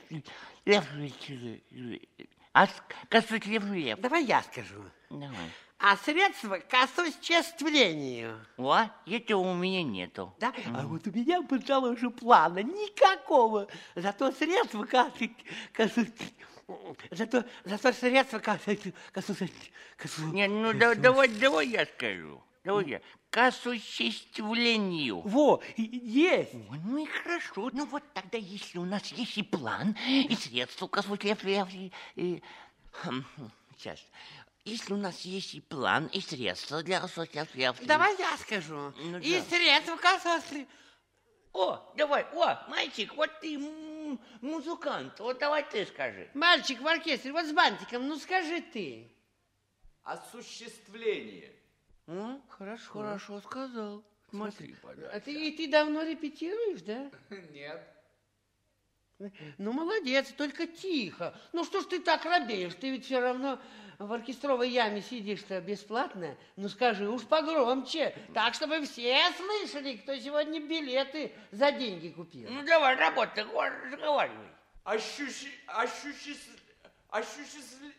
А касаются... Давай я скажу. Давай. А средства к осуществлению. О, этого у меня нету. Да? А вот у меня, Панталоша, плана никакого. Зато средства к... Зато, зато средства к... Не, ну да, давай, давай я скажу. Давай я. К осуществлению. Во, есть. О, ну и хорошо. Ну вот тогда, если у нас есть и план, и средства к осуществлению... Сейчас. Если у нас есть и план, и средства для осуществления... Давай я скажу. Ну, и да. средства к осуществлению... О, давай, о, мальчик, вот ты м, музыкант, вот давай ты скажи. Мальчик в оркестре, вот с бантиком, ну скажи ты. Осуществление. А, хорошо. Хорошо сказал. Смотри, пожалуйста. А ты, ты давно репетируешь, да? Нет. Ну, молодец, только тихо. Ну, что ж ты так робеешь? Ты ведь все равно в оркестровой яме сидишь-то бесплатно. Ну, скажи уж погромче, так, чтобы все слышали, кто сегодня билеты за деньги купил. Ну, давай, работай, разговаривай. Ощущи... Ощущи... Ощущи...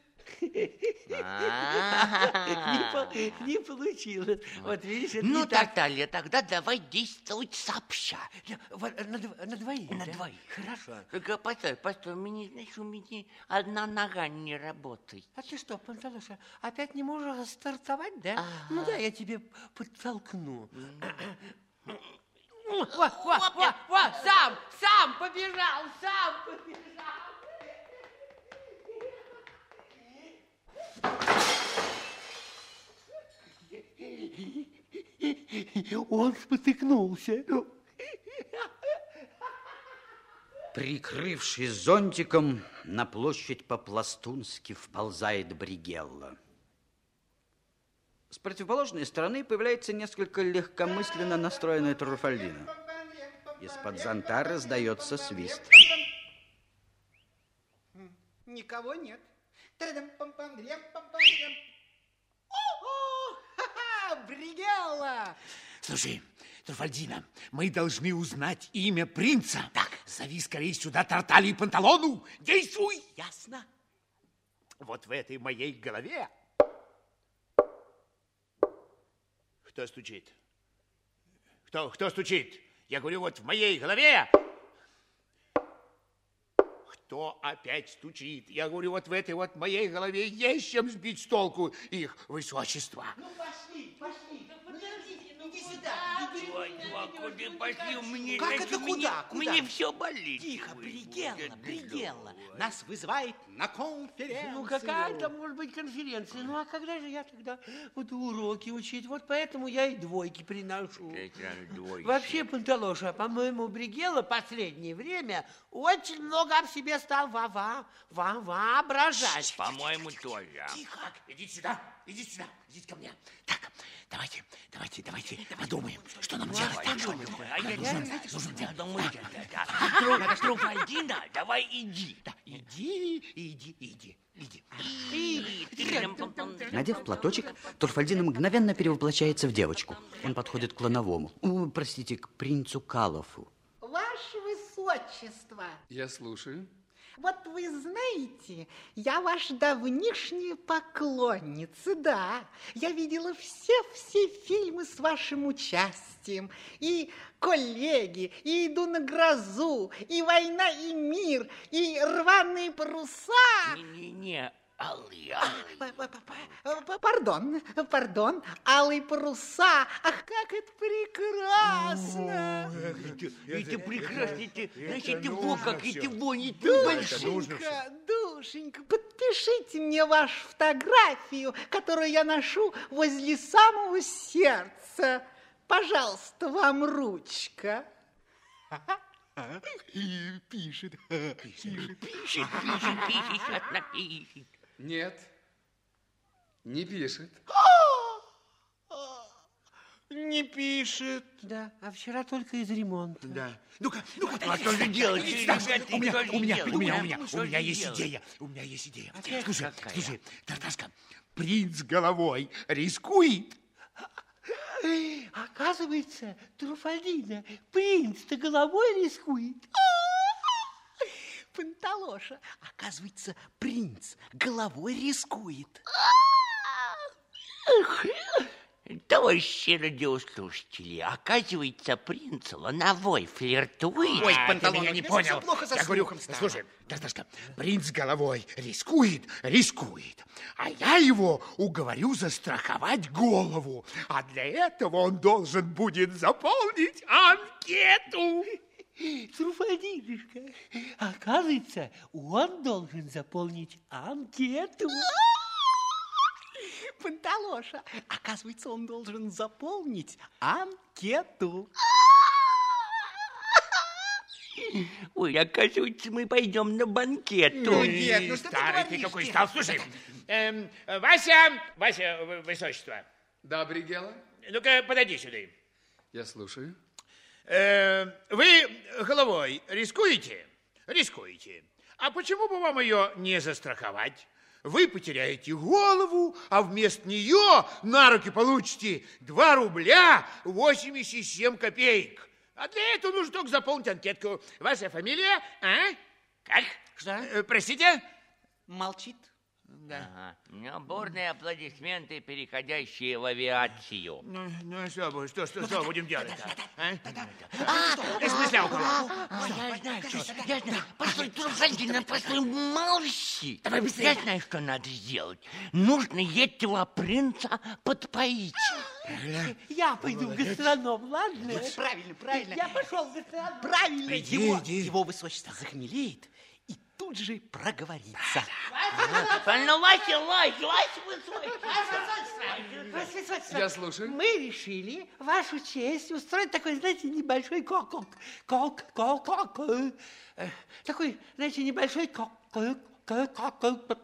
Не получилось. Вот видишь, это Ну, не так. Наталья, тогда давай действовать сообща. На двоих, На да? двоих. Хорошо. Только постой, постой, у меня, знаешь, у меня одна нога не работает. А ты что, Панталоша, опять не можешь стартовать, да? Ну да, я тебе подтолкну. Во, во, во, во, сам, сам побежал, сам побежал. Он спотыкнулся. Прикрывшись зонтиком, на площадь по-пластунски вползает Бригелла. С противоположной стороны появляется несколько легкомысленно настроенная Труфальдина. Из-под зонта раздается свист. Никого нет. Бригелла! Слушай, Труфальдина, мы должны узнать имя принца. Так. Зови скорее сюда Тарталью и Панталону. Действуй! Ясно? Вот в этой моей голове. Кто стучит? Кто, кто стучит? Я говорю, вот в моей голове. Кто опять стучит? Я говорю, вот в этой вот моей голове есть чем сбить с толку их высочество. Ну, пошли, пошли. Ну, идите, иди сюда. Иди. Ой, ну, а куда пошли? У меня, Как знаете, это у меня- куда? У меня все болит. Тихо, Ой, Бригелла, будет Бригелла. здорово. Нас вызывает на конференцию. Ну, какая там может быть конференция? Ну, а когда же я тогда буду уроки учить? Вот поэтому я и двойки приношу. Это двойки. Вообще, Панталоша, по-моему, Бригелла последнее время очень много об себе стал ва-ва, ва воображать. По-моему, тоже. Тихо. Так, идите сюда, идите сюда, идите ко мне. Так, давайте, давайте, давайте подумаем, что нам делать. Так, что? А я Нужно- не нужно знаю, делать. думаю, Тру- Труфальдина, давай иди. Да, иди, иди, иди, иди. Надев платочек, Труфальдина мгновенно перевоплощается в девочку. Он подходит к Лановому. О, простите, к принцу Калофу. Ваше Высочество, Я слушаю. вот вы знаете, я ваша давнишняя поклонница, да. Я видела все-все фильмы с вашим участием. И «Коллеги», и «Иду на грозу», и «Война и мир», и «Рваные паруса». Не-не-не, Алый, П- п- п- п- Пардон, пардон, «Алые паруса». Ах, как это прекрасно! Это прекрасно, это, значит, его, как это его, не Душенька, душенька, подпишите мне вашу фотографию, которую я ношу возле самого сердца. Пожалуйста, вам ручка. Пишет, пишет. Пишет, пишет, пишет, сейчас напишет. Нет, не пишет. Не пишет. Да, а вчера только из ремонта. Да. Ну-ка, ну-ка, А что же делать, Идите ребята, сюда. У меня, что же у меня, делать? у меня, А? у меня, Что у меня же есть делать? идея. У меня есть идея. Опять Слушай, какая? слушай, Тарташка, принц головой рискует. Оказывается, Труфальдина, принц-то головой рискует. Панталоша, оказывается, принц головой рискует. Товарищи радиослушатели, оказывается, принц Лановой флиртует. Ой, А, Панталон, я не понял. плохо со Я говорю, слухом стало. слушай, Тарташка, принц головой рискует, рискует. А я его уговорю застраховать голову. А для этого он должен будет заполнить анкету. Труфальдинушка, оказывается, он должен заполнить анкету. Панталоша, оказывается, он должен заполнить анкету. Ой, оказывается, мы пойдем на банкет. Ну, дед, ну что старый ты ты какой говоришь, стал. дед? Слушай, эм, Вася, Вася, в- высочество, Да, Бригела, ну-ка подойди сюда. я слушаю. Э, вы головой рискуете? Рискуете. А почему бы вам ее не застраховать? Вы потеряете голову, а вместо нее на руки получите два рубля восемьдесят семь копеек. А для этого нужно только заполнить анкетку. Ваша фамилия? А? Как? Что? Э, простите? Молчит. Ага. Ну, бурные аплодисменты, переходящие в авиацию. Ну, ну что, бу- что, что, что будем делать-то? А? В смысле, около? Я знаю, что, я знаю. Постой, Труфальдина, постой, молчи. Я знаю, что надо сделать. Нужно этого принца подпоить. Я пойду в гастроном, ладно? Правильно, правильно. Я пошел в гастроном. Правильно, Иди, его, иди. его высочество захмелеет и тут же проговорится. Ну, Вася, Вася, Вася, высокий. Ваше высочество, Я слушаю. мы решили, вашу честь, устроить такой, знаете, небольшой кок кок кок кок кок э, такой, знаете, небольшой кок кок кок кок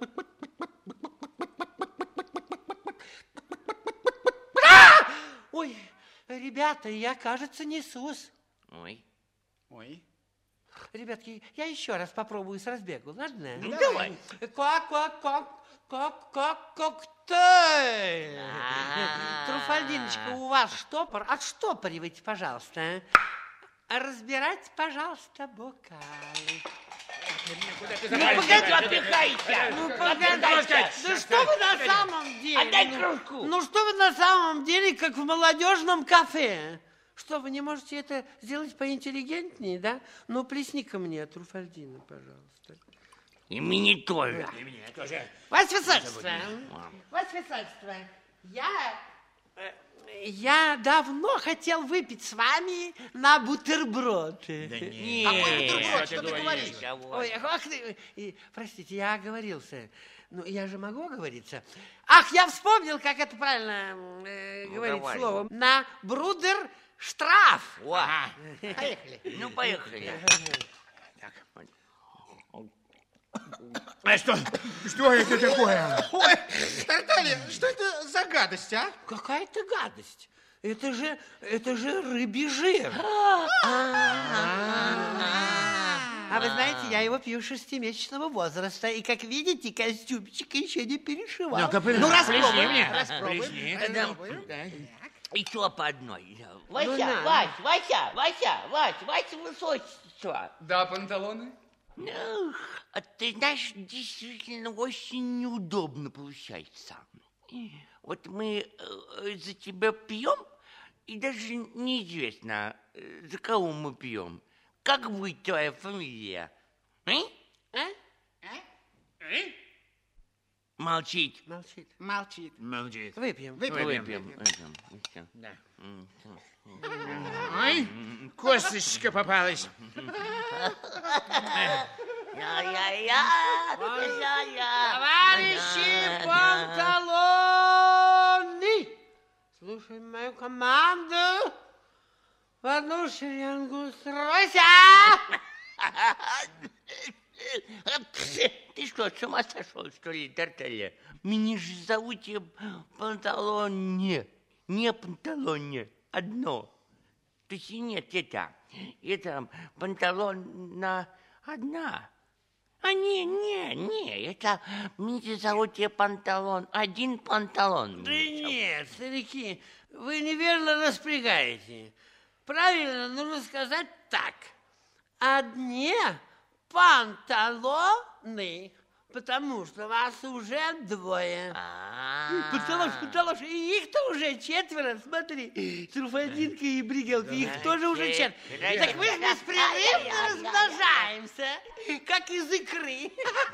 Ой, ребята, я, кажется, несусь. Ой. Ой. Ребятки, я еще раз попробую с разбегу, ладно? Ну, давай. Как, как, как, как, как, коктейль. А-а-а. Труфальдиночка, у вас штопор? Отштопоривайте, пожалуйста. а. Разбирать, пожалуйста, бокалы. Ну, погоди, отдыхайся. Ну, погодите. Да что вы на самом деле? Отдай Ну, кружку. Ну, что вы на самом деле, как в молодежном кафе? Что, вы не можете это сделать поинтеллигентнее, да? Ну, плесни-ка мне, Труфальдина, пожалуйста. И мне тоже. И мне тоже. Ваше высочество, ваше высочество, я, э, я давно хотел выпить с вами на бутерброд. Да Нет. Какой бутерброд? Что Что ты ты говоришь? говоришь? Ой, ах ты, и, простите, я оговорился. Ну, я же могу оговориться. Ах, я вспомнил, как это правильно э, Ну, говорить давай. словом. На брудер штраф. О, Поехали. ну, поехали. А что? Что это такое? Ой, Тарталья, что это за гадость, а? Какая-то гадость. Это же, это же рыбий жир. А вы знаете, я его пью с шестимесячного возраста. И, как видите, костюмчик еще не перешивал. Ну-ка, Ну, распробуем. мне. Распробуем. Плесни. Распробуем. Еще по одной. Ну, Вася, на. Вась, Вася, Вася, Вась, Вася, высочество. Да, панталоны? Ну, а ты знаешь, действительно очень неудобно получается. Вот мы э, за тебя пьем, и даже неизвестно, э, за кого мы пьем. Как будет твоя фамилия? А? А? Молчит. Молчит. Молчит. Молчит. Выпьем. Выпьем. Выпьем. Выпьем. Всё. Да. М, всё. Ой, косточка попалась. Я-я-я, я-я. Товарищи панталоны! Слушай мою команду. В одну шеренгу стройся! Ты что, с ума сошел, что ли, Тарталья? Меня же зовут я Панталоне. Не Панталоне, одно. То есть нет, это, это Панталон на одна. А не, не, не, это меня зовут я Панталон, один Панталон. Да нет, старики, вы неверно распрягаете. Правильно нужно сказать так. Одни панталоны, потому что вас уже двое. Панталош, панталош, и их-то уже четверо, смотри. Труфальдинка и Бригелка, их тоже уже четверо. Так мы беспрерывно размножаемся, как из икры.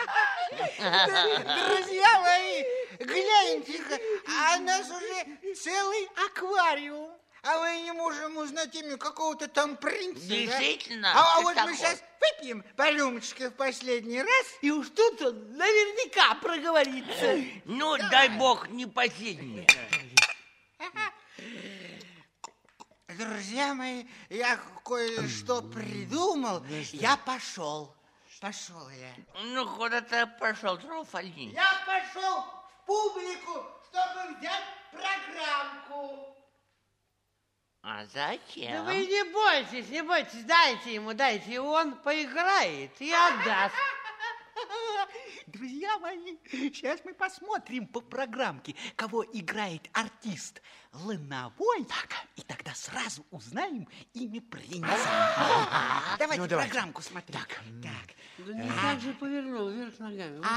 Друзья мои, гляньте-ка, а у нас уже целый аквариум. А мы не можем узнать имя какого-то там принца. Действительно? Да? А, а Что вот такое? мы сейчас выпьем по рюмочке в последний раз. И уж тут он наверняка проговорится. Ну, дай бог, не последний. друзья мои, я кое-что придумал. Я пошел. Пошел я. Ну, куда ты пошел, Труфальдин? Я пошел в публику, чтобы взять программку. А зачем? Да вы не бойтесь, не бойтесь, дайте ему, дайте, и он поиграет и отдаст. Друзья мои, сейчас мы посмотрим по программке, кого играет артист Лановой, и тогда сразу узнаем имя принца. Давайте программку смотреть. Так. Да не так же повернул, вверх ногами. Вот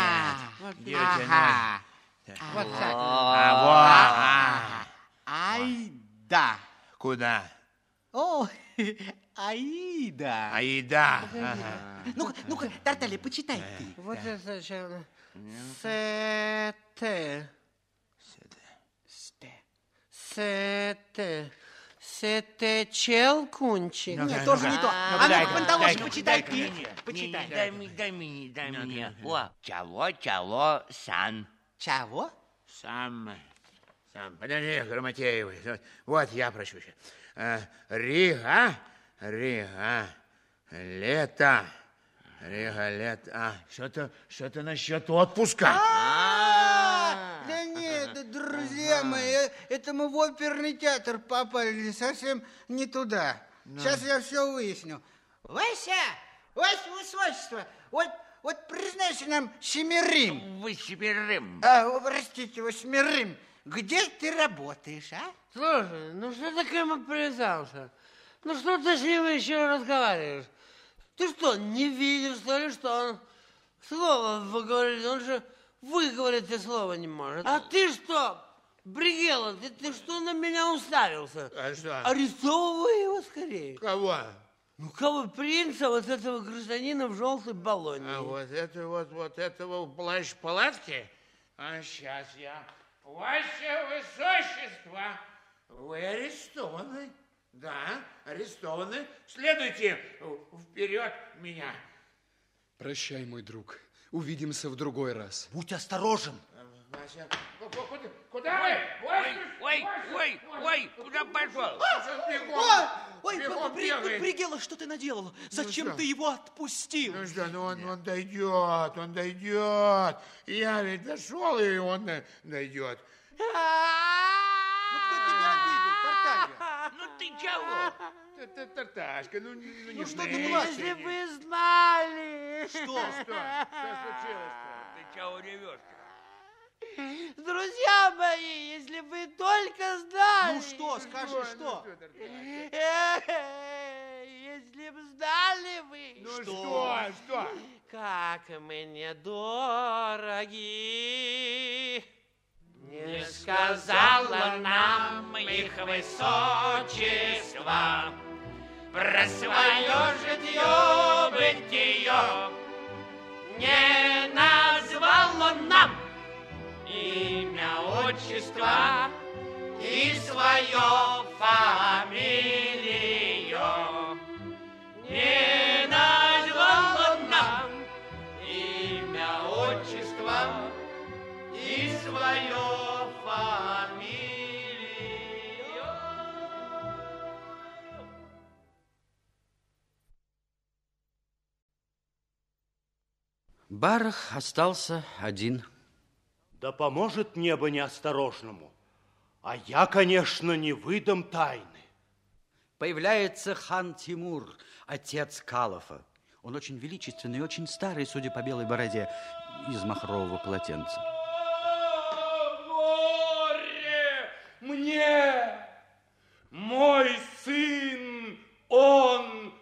Ага. Вот так. А, вот. Ай, да. Куда? О, Аида. Аида. Ну-ка, ну-ка, Тарталья, почитай ты. Вот это сначала. Сете. Сете. Сете челкунчик. Нет, тоже не то. А ну, Панталош, почитай ты. Почитай. Дай мне, дай мне, дай мне. О, чего, чего, сан. Чего? Сам. Сам. Подожди, Грамотеевый. Вот я прошу сейчас. Рига. Рига. Лето. Рига, лето. А, что-то, что-то насчет отпуска. Да нет, друзья мои, это мы в оперный театр попали совсем не туда. Сейчас я все выясню. Вася, Вася, высочество, вот, вот признайся нам, семерым. Вы семерым. А, простите, восьмерым. Где ты работаешь, а? Слушай, ну что ты к нему привязался? Ну что ты с ним еще разговариваешь? Ты что, не видишь, что ли, что он слово выговорит? Он же выговорить и слова не может. А ты что, Бригела, ты, ты что на меня уставился? А что? Арестовывай его скорее. Кого? Ну, кого? Принца, вот этого гражданина в желтой баллоне. А вот это вот, вот этого в плащ-палатке? А сейчас я... Ваше Высочество, вы арестованы. Да, арестованы. Следуйте вперед меня. Прощай, мой друг. Увидимся в другой раз. Будь осторожен. Вася, куда, куда вы? Ой, ой, ой, ой, куда пошел? Ой, Бригела, что ты наделал? Зачем ты его отпустил? Ну что, ну он, он дойдет, он дойдет. Я ведь дошел, и он дойдет. Ну кто тебя обидел, Тарталья? Ну ты чего? Тарташка, ну, ну не Ну что ты знай. плачешь? Если бы знали. Что? Что? Что случилось-то? Ты чего ревешь? Друзья мои, если бы только знали. Ну что, скажи, что? Если бы знали вы. Ну что, что? Как мне дороги. Не сказала нам их высочество про свое житье бытие. Не назвал он нам имя, отчество и свое фамилию. Не назвал он нам имя, отчество и свое фамилию. Барах остался один. Да поможет небо неосторожному, а я, конечно, не выдам тайны. Появляется хан Тимур, отец Калафа. Он очень величественный и очень старый, судя по белой бороде, из махрового полотенца. Горе мне! Мой сын, он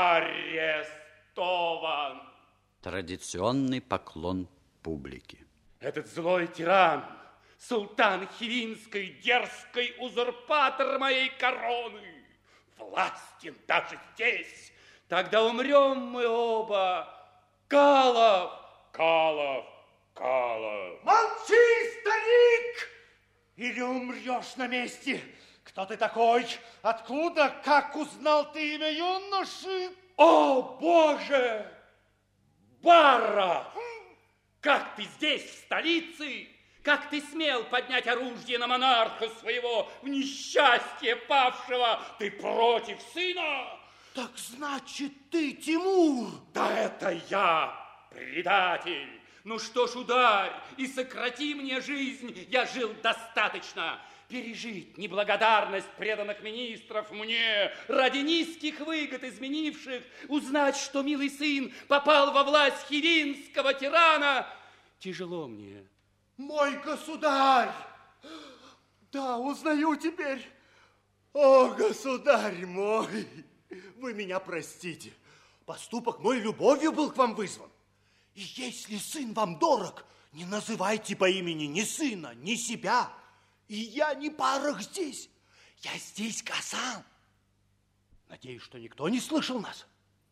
арестован. Традиционный поклон публики. Этот злой тиран, султан Хивинской, дерзкий узурпатор моей короны, властен даже здесь. Тогда умрем мы оба. Калов, Калов, Калов. Молчи, старик! Или умрешь на месте. Кто ты такой? Откуда? Как узнал ты имя юноши? О, Боже! Барра! Как ты здесь, в столице? Как ты смел поднять оружие на монарха своего, в несчастье павшего? Ты против сына? Так значит, ты Тимур? Да это я, предатель. Ну что ж, ударь и сократи мне жизнь. Я жил достаточно. Пережить неблагодарность преданных министров мне, ради низких выгод изменивших, узнать, что милый сын попал во власть хивинского тирана. Тяжело мне. Мой государь! Да, узнаю теперь. О, государь мой! Вы меня простите. Поступок мой любовью был к вам вызван. И если сын вам дорог, не называйте по имени ни сына, ни себя. И я не парах здесь. Я здесь Гасан. Надеюсь, что никто не слышал нас.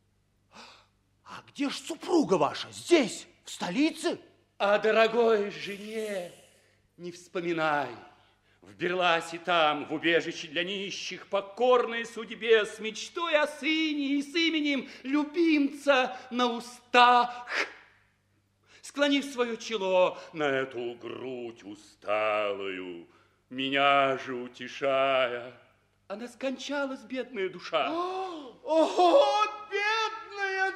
А где ж супруга ваша? Здесь, в столице? О дорогой жене не вспоминай. В Берласе там, в убежище для нищих, покорной судьбе, с мечтой о сыне и с именем любимца на устах. Склонив свое чело на эту грудь усталую, меня же утешая, она скончалась, бедная душа. О, бедная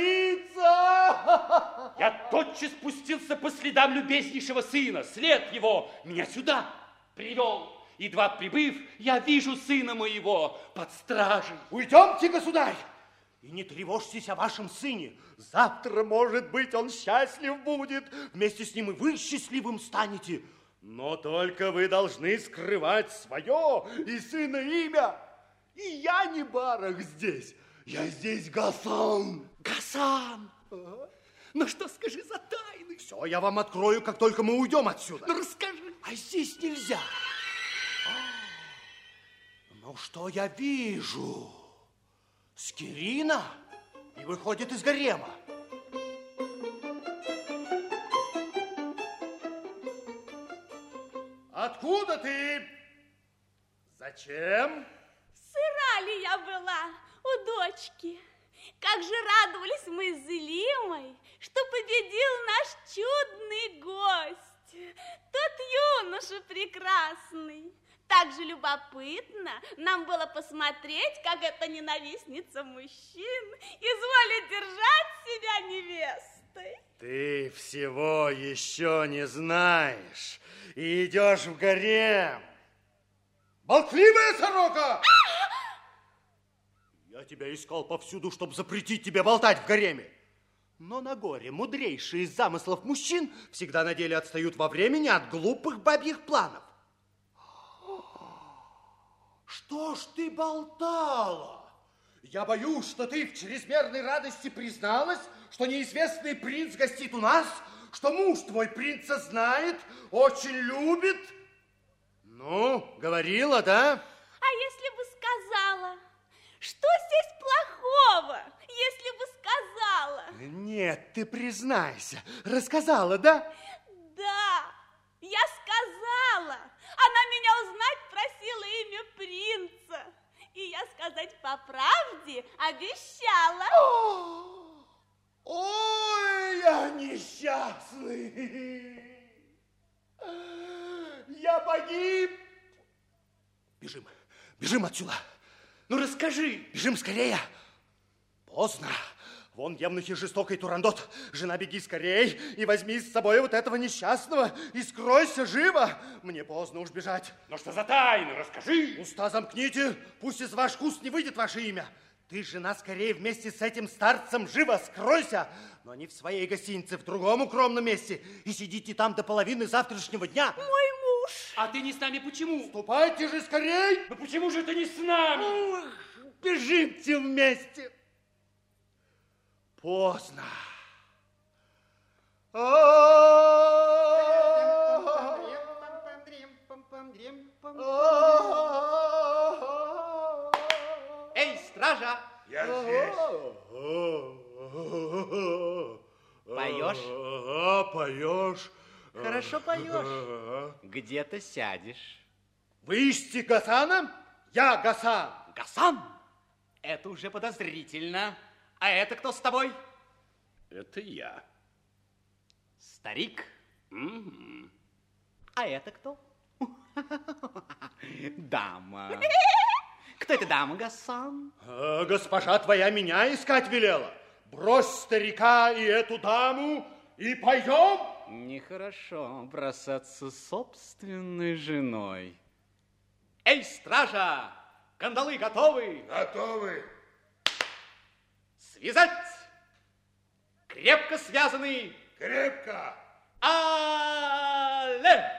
царица! Я тотчас спустился по следам любезнейшего сына. След его меня сюда привел. Едва прибыв, я вижу сына моего под стражей. Уйдемте, государь, и не тревожьтесь о вашем сыне. Завтра, может быть, он счастлив будет. Вместе с ним и вы счастливым станете. Но только вы должны скрывать свое и сына имя. И я не барах здесь. Я здесь Гасан. Гасан! Ага. Ну что, скажи за тайны? Все я вам открою, как только мы уйдем отсюда. Ну расскажи. А здесь нельзя. Ну что я вижу? Скирина и выходит из гарема. Откуда ты? Зачем? Сыра ли я была у дочки? Как же радовались мы с Зелимой, что победил наш чудный гость, тот юноша прекрасный. Так же любопытно нам было посмотреть, как эта ненавистница мужчин изволит держать себя невестой. Ты всего еще не знаешь и идешь в гарем. Болтливая сорока! Я тебя искал повсюду, чтобы запретить тебе болтать в гареме. Но на горе мудрейшие из замыслов мужчин всегда на деле отстают во времени от глупых бабьих планов. Что ж ты болтала? Я боюсь, что ты в чрезмерной радости призналась, что неизвестный принц гостит у нас, что муж твой принца знает, очень любит. Ну, говорила, да? А если бы сказала? Что здесь плохого, если бы сказала? Нет, ты признайся. Рассказала, да? Да, я сказала. Она меня узнать просила имя принца. И я сказать по правде обещала. О, ой, я несчастный. Я погиб. Бежим, бежим отсюда. Ну, расскажи. Бежим скорее. Поздно. Вон евнухи жестокой Турандот. Жена, беги скорей и возьми с собой вот этого несчастного и скройся живо. Мне поздно уж бежать. Ну, что за тайна? Расскажи. Уста замкните. Пусть из ваших уст не выйдет ваше имя. Ты, жена, скорее вместе с этим старцем живо скройся, но не в своей гостинице, в другом укромном месте. И сидите там до половины завтрашнего дня. Мой муж. А ты не с нами почему? Ступайте же скорей. Ну почему же ты не с нами? Ух, бежите вместе. Поздно. Эй, стража! Я здесь. Поешь? Ага, поешь. Хорошо поешь. Где ты сядешь? Вы ищете Гасана? Я Гасан. Гасан? Это уже подозрительно. А это кто с тобой? Это я. Старик? Угу. А это кто? Дама. Кто эта дама, Гасан? А, госпожа твоя меня искать велела. Брось старика и эту даму, и пойдем. Нехорошо бросаться собственной женой. Эй, стража, кандалы готовы? Готовы. Связать. Крепко связаны. Крепко. Але!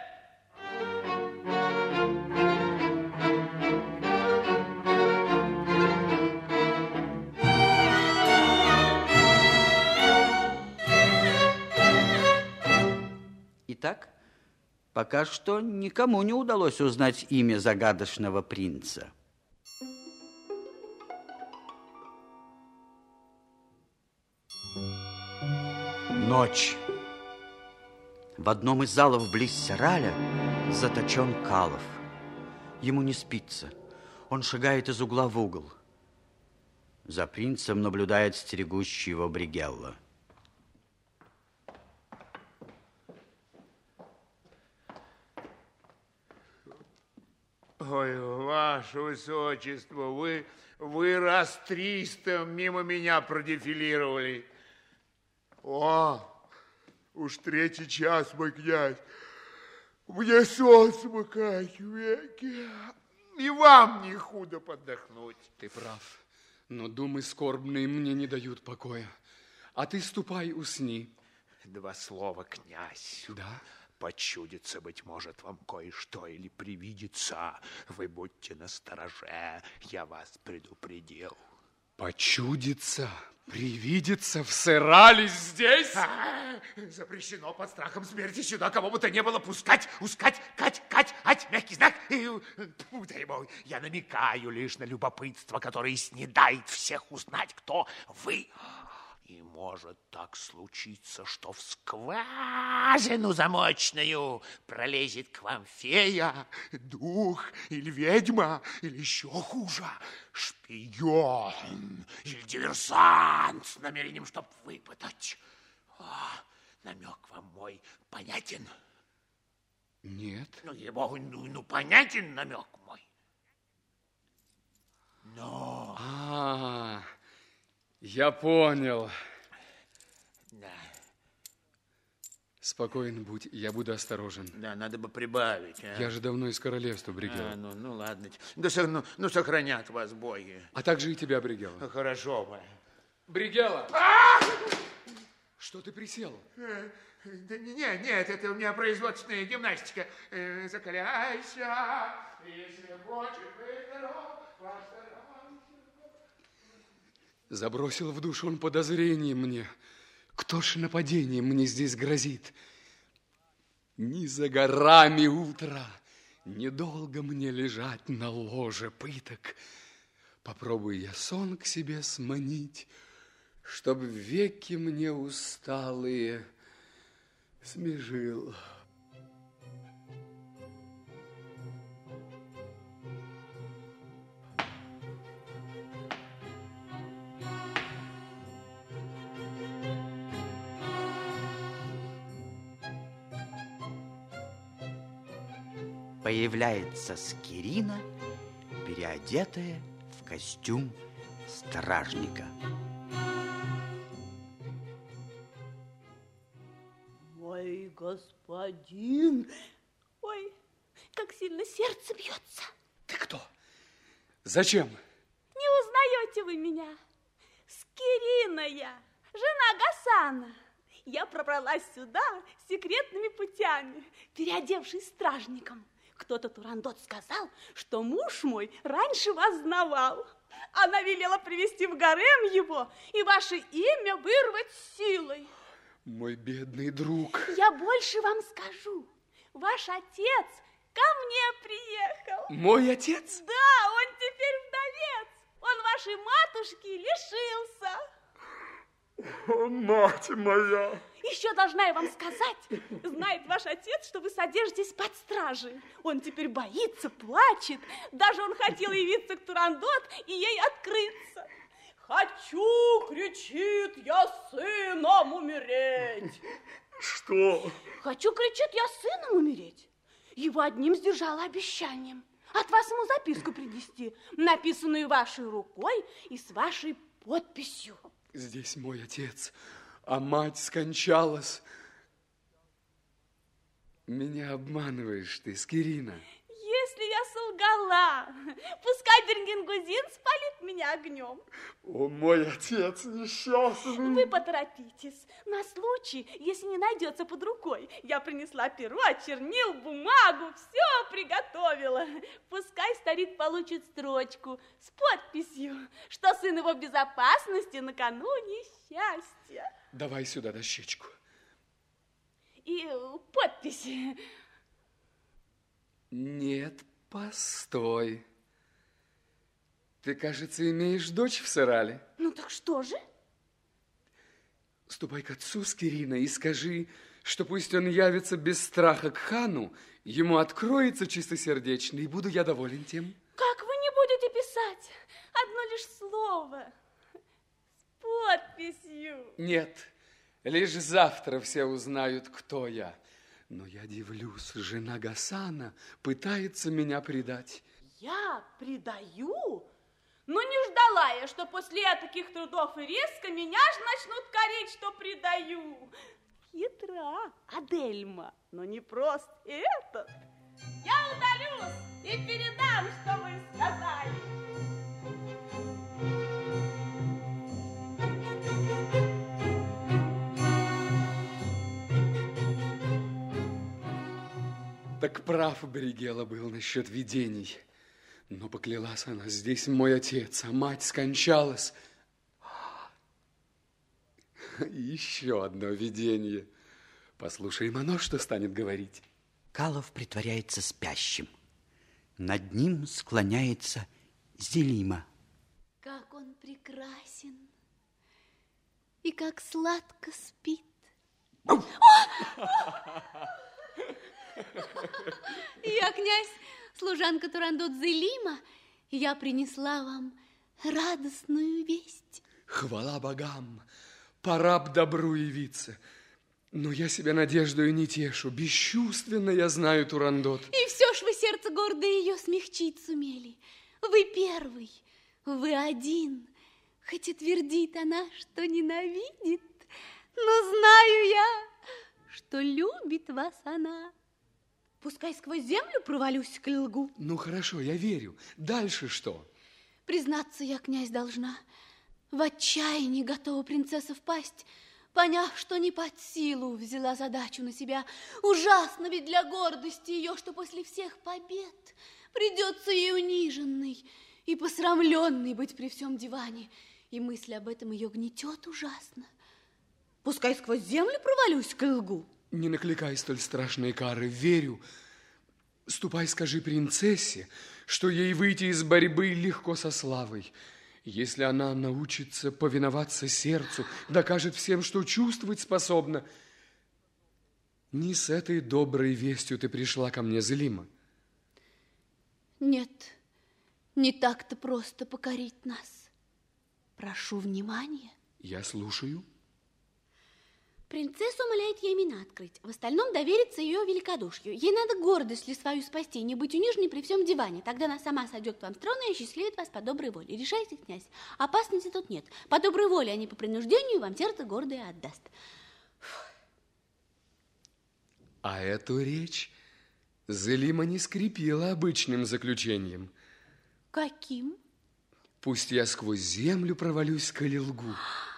Итак, пока что никому не удалось узнать имя загадочного принца. Ночь. В одном из залов близ Сераля заточен Калов. Ему не спится. Он шагает из угла в угол. За принцем наблюдает стерегущий его Бригелла. Ой, ваше высочество, вы, вы раз триста мимо меня продефилировали. О, уж третий час, мой князь. Мне сон смыкает веки. И вам не худо подохнуть. Ты прав, но думы скорбные мне не дают покоя. А ты ступай, усни. Два слова, князь. Да? Почудится, быть может, вам кое-что или привидится. Вы будьте настороже, я вас предупредил. Почудится, привидится, в Серале здесь? А, запрещено под страхом смерти сюда кого бы то не было пускать, ускать, кать, кать, ать, мягкий знак. И, дай бог, я намекаю лишь на любопытство, которое снедает всех узнать, кто вы. И может так случиться, что в скважину замочную пролезет к вам фея, дух или ведьма, или еще хуже, шпион или диверсант с намерением, чтоб выпытать. О, намек вам мой понятен? Нет. Ну, ей-богу, ну, ну понятен намек мой. Но... А, я понял. Да. Спокоен будь, я буду осторожен. Да, надо бы прибавить. А? Я же давно из королевства, Бригелла. А, ну, ну, ладно. Да, ну, ну, сохранят вас боги. А также и тебя, Бригелла. Хорошо бы. Бригелла! Что ты присел? Да нет, нет, это у меня производственная гимнастика. Закаляйся, если хочешь быть здоров, постарайся. Забросил в душу он подозрение мне. Кто ж нападением мне здесь грозит? Не за горами утро, недолго мне лежать на ложе пыток. Попробую я сон к себе сманить, чтоб веки мне усталые смежил. Появляется Скирина, переодетая в костюм стражника. Ой, господин, ой, как сильно сердце бьется. Ты кто? Зачем? Не узнаете вы меня? Скирина я, жена Гасана. Я пробралась сюда секретными путями, переодевшись стражником. Кто-то Турандот сказал, что муж мой раньше вас знавал. Она велела привести в гарем его и ваше имя вырвать силой. Мой бедный друг. Я больше вам скажу. Ваш отец ко мне приехал. Мой отец? Да, он теперь вдовец. Он вашей матушки лишился. О, мать моя! Еще должна я вам сказать, знает ваш отец, что вы содержитесь под стражей. Он теперь боится, плачет. Даже он хотел явиться к Турандот и ей открыться. Хочу, кричит, я сыном умереть. Что? Хочу, кричит, я сыном умереть. его одним сдержала обещанием. От вас ему записку принести, написанную вашей рукой и с вашей подписью. Здесь мой отец, а мать скончалась. Меня обманываешь ты, Скирина. Если я солгала, пускай Бергенгузин спалит меня огнем. О, мой отец несчастный. Вы поторопитесь. На случай, если не найдется под рукой. Я принесла перо, чернил, бумагу, все приготовила. Пускай старик получит строчку с подписью, что сын его в безопасности накануне счастья. Давай сюда дощечку. И подпись. Нет, постой. Ты, кажется, имеешь дочь в Сарале. Ну так что же? Ступай к отцу, Скирина, и скажи, что пусть он явится без страха к хану, ему откроется чистосердечно, и буду я доволен тем. Как вы не будете писать? Одно лишь слово. С подписью. Нет, лишь завтра все узнают, кто я. Но я дивлюсь, жена Гасана пытается меня предать. Я предаю? Ну не ждала я, что после таких трудов и резко меня же начнут корить, что предаю. Хитра Адельма, но не просто этот. Я удалюсь и передам, что вы сказали. Так прав Бригела был насчет видений. Но поклялась она, здесь мой отец, а мать скончалась. Еще одно видение. Послушаем оно, что станет говорить. Калов притворяется спящим. Над ним склоняется Зелима. Как он прекрасен и как сладко спит. Я, князь, служанка Турандот Зелима, я принесла вам радостную весть. Хвала богам, пора б добру явиться. Но я себя надеждою не тешу, бесчувственно я знаю Турандот. И все ж вы сердце гордое ее смягчить сумели. Вы первый, вы один, хоть и твердит она, что ненавидит, но знаю я, что любит вас она. Пускай сквозь землю провалюсь к лгу. Ну, хорошо, я верю. Дальше что? Признаться, я, князь, должна. В отчаянии готова принцесса впасть, поняв, что не под силу взяла задачу на себя. Ужасно ведь для гордости ее, что после всех побед придется ей униженной и посрамленной быть при всем диване. И мысль об этом ее гнетет ужасно. Пускай сквозь землю провалюсь к лгу. Не накликай столь страшные кары, верю. Ступай, скажи принцессе, что ей выйти из борьбы легко со славой. Если она научится повиноваться сердцу, докажет всем, что чувствовать способна. Не с этой доброй вестью ты пришла ко мне, Зелима. Нет, не так-то просто покорить нас. Прошу внимания. Я слушаю. Принцессу умоляет ей имена открыть, в остальном довериться ее великодушию. Ей надо гордость ли свою спасти, не быть униженной при всем диване. Тогда она сама сойдет к вам с трона и осчастливит вас по доброй воле. Решайте, князь, опасности тут нет. По доброй воле, а не по принуждению, вам сердце гордое отдаст. А эту речь Зелима не скрепила обычным заключением. Каким? Пусть я сквозь землю провалюсь к лгу.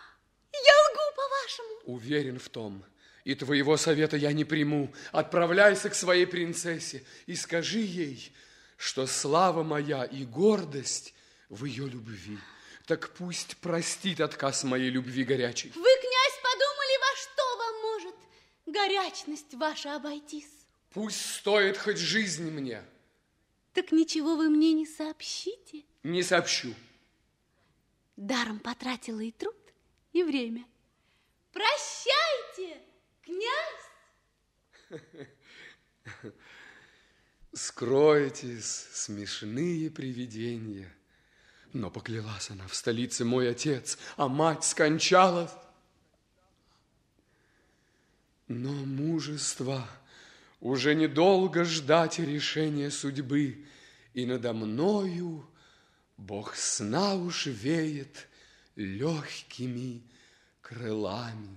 Уверен в том, и твоего совета я не приму. Отправляйся к своей принцессе и скажи ей, что слава моя и гордость в ее любви. Так пусть простит отказ моей любви горячей. Вы, князь, подумали, во что вам может горячность ваша обойтись? Пусть стоит хоть жизнь мне. Так ничего вы мне не сообщите? Не сообщу. Даром потратила и труд, и время. Прощайте, князь! Скройтесь, смешные привидения. Но поклялась она, в столице мой отец, а мать скончалась. Но мужество уже недолго ждать решения судьбы, и надо мною Бог сна уж веет легкими крылами.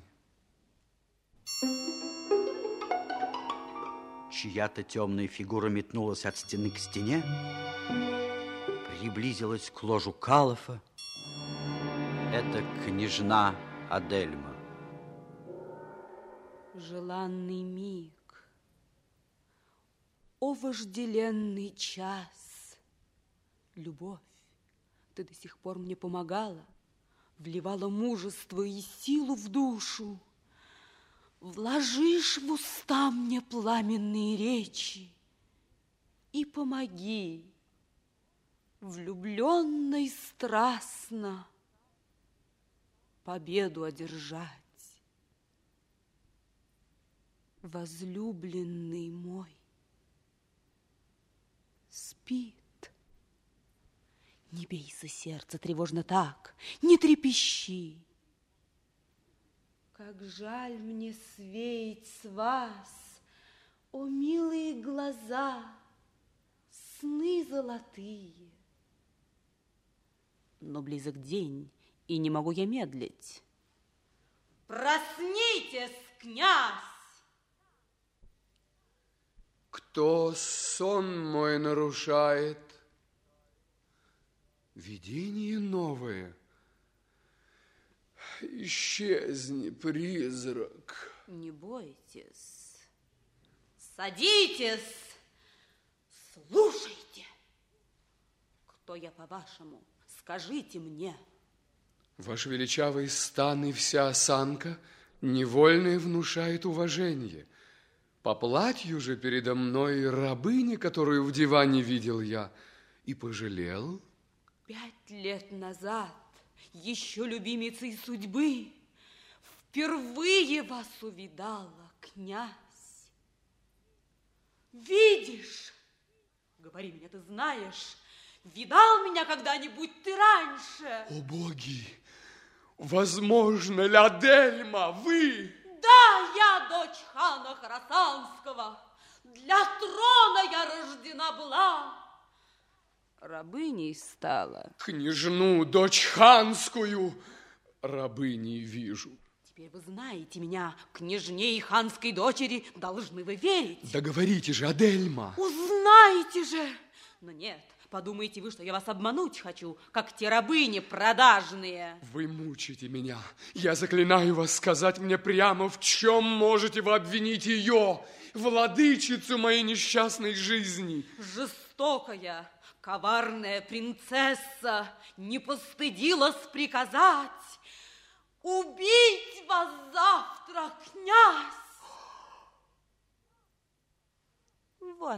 Чья-то темная фигура метнулась от стены к стене, приблизилась к ложу Калафа. Это княжна Адельма. Желанный миг, о вожделенный час, любовь, ты до сих пор мне помогала, вливала мужество и силу в душу. Вложишь в уста мне пламенные речи и помоги, влюбленной страстно, победу одержать. Возлюбленный мой спит. Не бейся, сердце, тревожно так, не трепещи. Как жаль мне свеять с вас, о милые глаза, сны золотые. Но близок день, и не могу я медлить. Проснитесь, князь! Кто сон мой нарушает? Видение новое. Исчезни, призрак. Не бойтесь. Садитесь. Слушайте. Кто я, по-вашему? Скажите мне. Ваш величавый стан и вся осанка невольно внушает уважение. По платью же передо мной рабыни, которую в диване видел я, и пожалел. Пять лет назад, еще любимицей судьбы, впервые вас увидала, князь. Видишь, говори мне, ты знаешь, видал меня когда-нибудь ты раньше? О, боги! Возможно ли, Адельма, вы? Да, я дочь хана Хорасанского. Для трона я рождена была. Рабыней стала. Княжну, дочь ханскую, рабыней вижу. Теперь вы знаете меня, княжне и ханской дочери должны вы верить. Да говорите же, Адельма. Узнаете же. Но нет, подумаете вы, что я вас обмануть хочу, как те рабыни продажные. Вы мучите меня. Я заклинаю вас сказать мне прямо, в чем можете вы обвинить ее, владычицу моей несчастной жизни. Жестокая, коварная принцесса не постыдилась приказать убить вас завтра, князь. Вот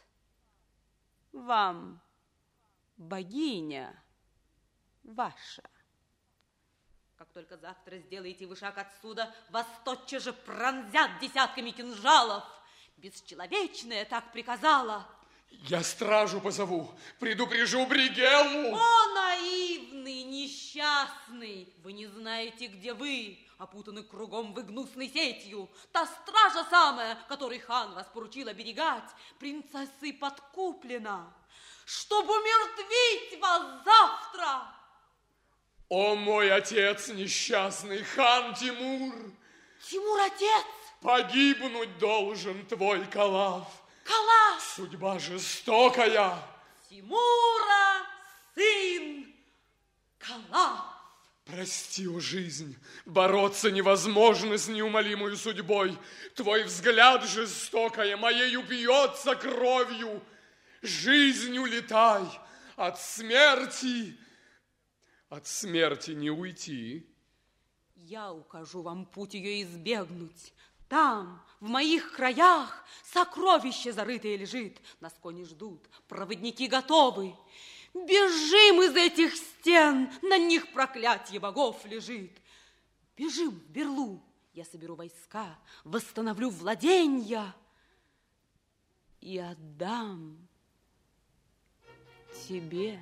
вам богиня ваша. Как только завтра сделаете вы шаг отсюда, вас тотчас же пронзят десятками кинжалов. Бесчеловечная так приказала. Я стражу позову, предупрежу Бригеллу. О, наивный, несчастный! Вы не знаете, где вы, опутаны кругом вы гнусной сетью. Та стража самая, которой хан вас поручил оберегать, принцессой подкуплена, чтобы умертвить вас завтра. О, мой отец несчастный, хан Тимур! Тимур, отец! Погибнуть должен твой Калаф. Калаф! Судьба жестокая. Тимура, сын Калаф. Прости, о жизнь, бороться невозможно с неумолимой судьбой. Твой взгляд жестокая моею бьется кровью. Жизнь улетай, от смерти, от смерти не уйти. Я укажу вам путь ее избегнуть. Там, в моих краях, сокровище зарытое лежит. Нас кони ждут, проводники готовы. Бежим из этих стен, на них проклятье богов лежит. Бежим в Берлу, я соберу войска, восстановлю владенья и отдам тебе.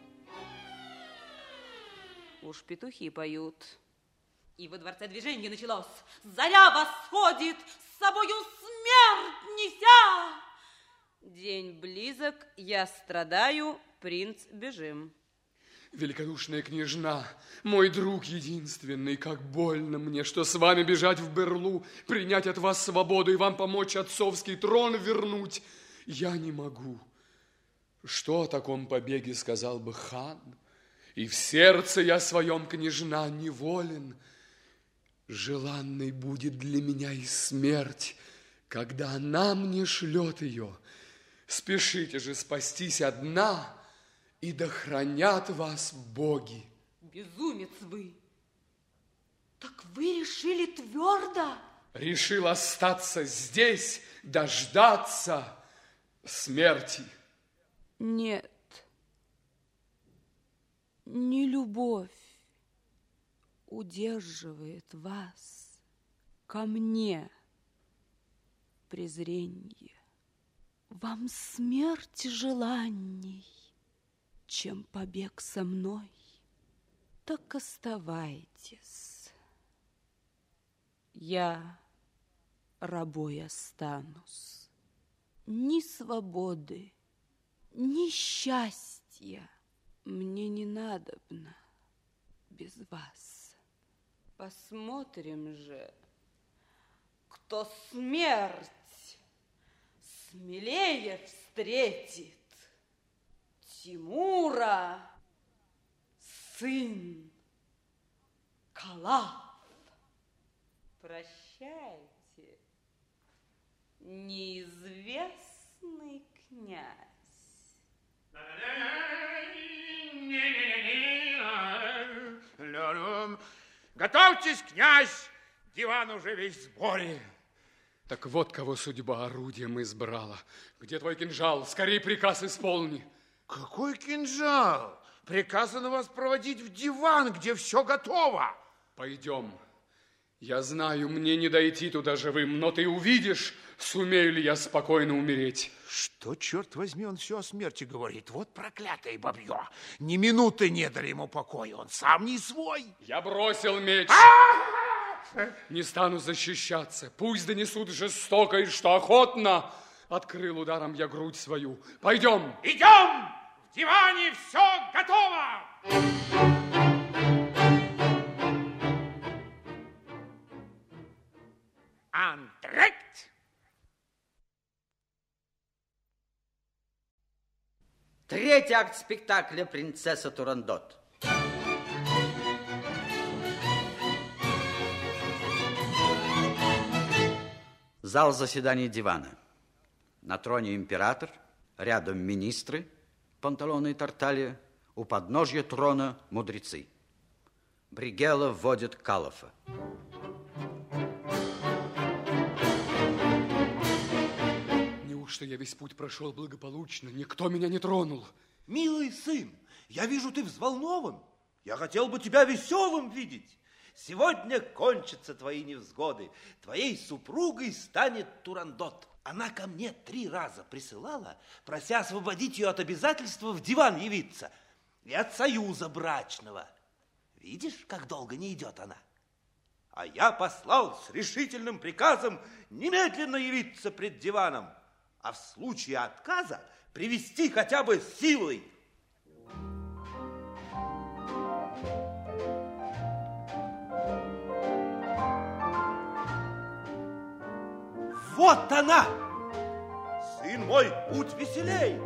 Уж петухи поют. И во дворце движение началось. Заря восходит, с собою смерть неся. День близок, я страдаю, принц, бежим. Великодушная княжна, мой друг единственный, как больно мне, что с вами бежать в Берлу, принять от вас свободу и вам помочь отцовский трон вернуть. Я не могу. Что о таком побеге сказал бы хан? И в сердце я своем, княжна, неволен. Желанной будет для меня и смерть, когда она мне шлет ее. Спешите же спастись одна, и да хранят вас боги. Безумец вы! Так вы решили твердо? Решил остаться здесь, дождаться смерти. Нет, не любовь удерживает вас ко мне, презренье. Вам смерти желанней, чем побег со мной. Так оставайтесь. Я рабой останусь. Ни свободы, ни счастья мне не надобно без вас. Посмотрим же, кто смерть смелее встретит. Тимура, сын Калаф. Прощайте, неизвестный князь. Готовьтесь, князь, диван уже весь в сборе. Так вот кого судьба орудием избрала. Где твой кинжал? Скорей приказ исполни. Какой кинжал? Приказано вас проводить в диван, где все готово. Пойдем. Я знаю, мне не дойти туда живым, но ты увидишь, сумею ли я спокойно умереть. Что, черт возьми, он все о смерти говорит? Вот проклятое бабье. Ни минуты не дали ему покоя, он сам не свой. Я бросил меч. Не стану защищаться. Пусть донесут жестоко и что охотно. Открыл ударом я грудь свою. Пойдем. Идем! В диване все готово! Антракт! Третий акт спектакля «Принцесса Турандот». Зал заседаний дивана. На троне император, рядом министры, Панталоны и Тарталья, у подножья трона мудрецы. Бригелла вводит Калафа. Неужто я весь путь прошел благополучно? Никто меня не тронул. Милый сын, я вижу, ты взволнован. Я хотел бы тебя веселым видеть. Сегодня кончатся твои невзгоды. Твоей супругой станет Турандот. Она ко мне три раза присылала, прося освободить ее от обязательства в диван явиться и от союза брачного. Видишь, как долго не идет она? А я послал с решительным приказом немедленно явиться пред диваном, а в случае отказа привести хотя бы силой. Вот она! Сын мой, будь веселей!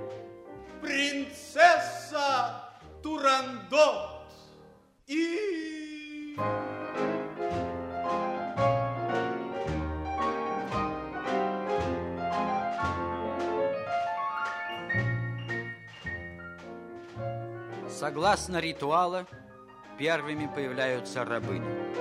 Принцесса Турандот и... Согласно ритуалу, первыми появляются рабыни.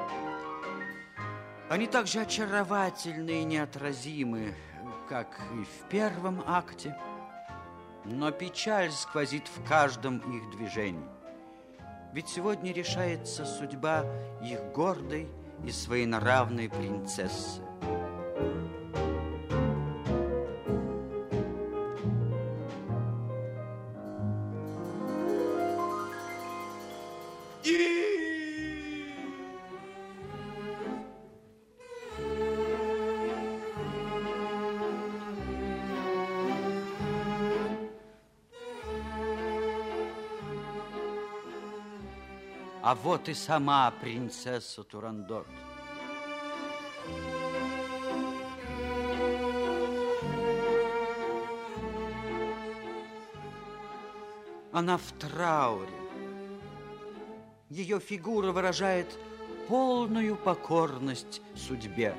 Они так же очаровательны и неотразимы, как и в первом акте, но печаль сквозит в каждом их движении. Ведь сегодня решается судьба их гордой и своенравной принцессы. А вот и сама принцесса Турандот. Она в трауре. Ее фигура выражает полную покорность судьбе.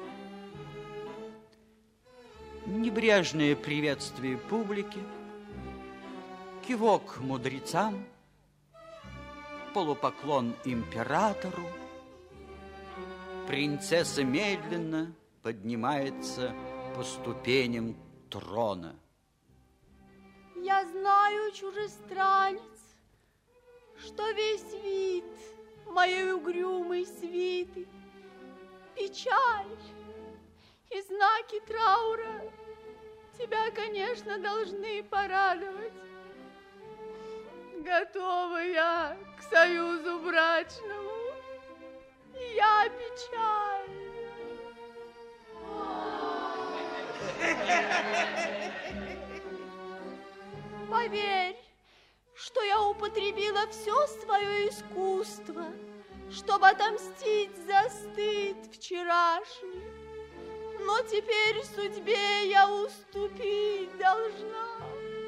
Небрежное приветствие публики, кивок мудрецам, полупоклон императору. Принцесса медленно поднимается по ступеням трона. Я знаю, чужестранец, что весь вид моей угрюмой свиты печаль и знаки траура тебя, конечно, должны порадовать. Готова я к союзу брачному, я печаль. Поверь, что я употребила все свое искусство, чтобы отомстить за стыд вчерашний. Но теперь судьбе я уступить должна.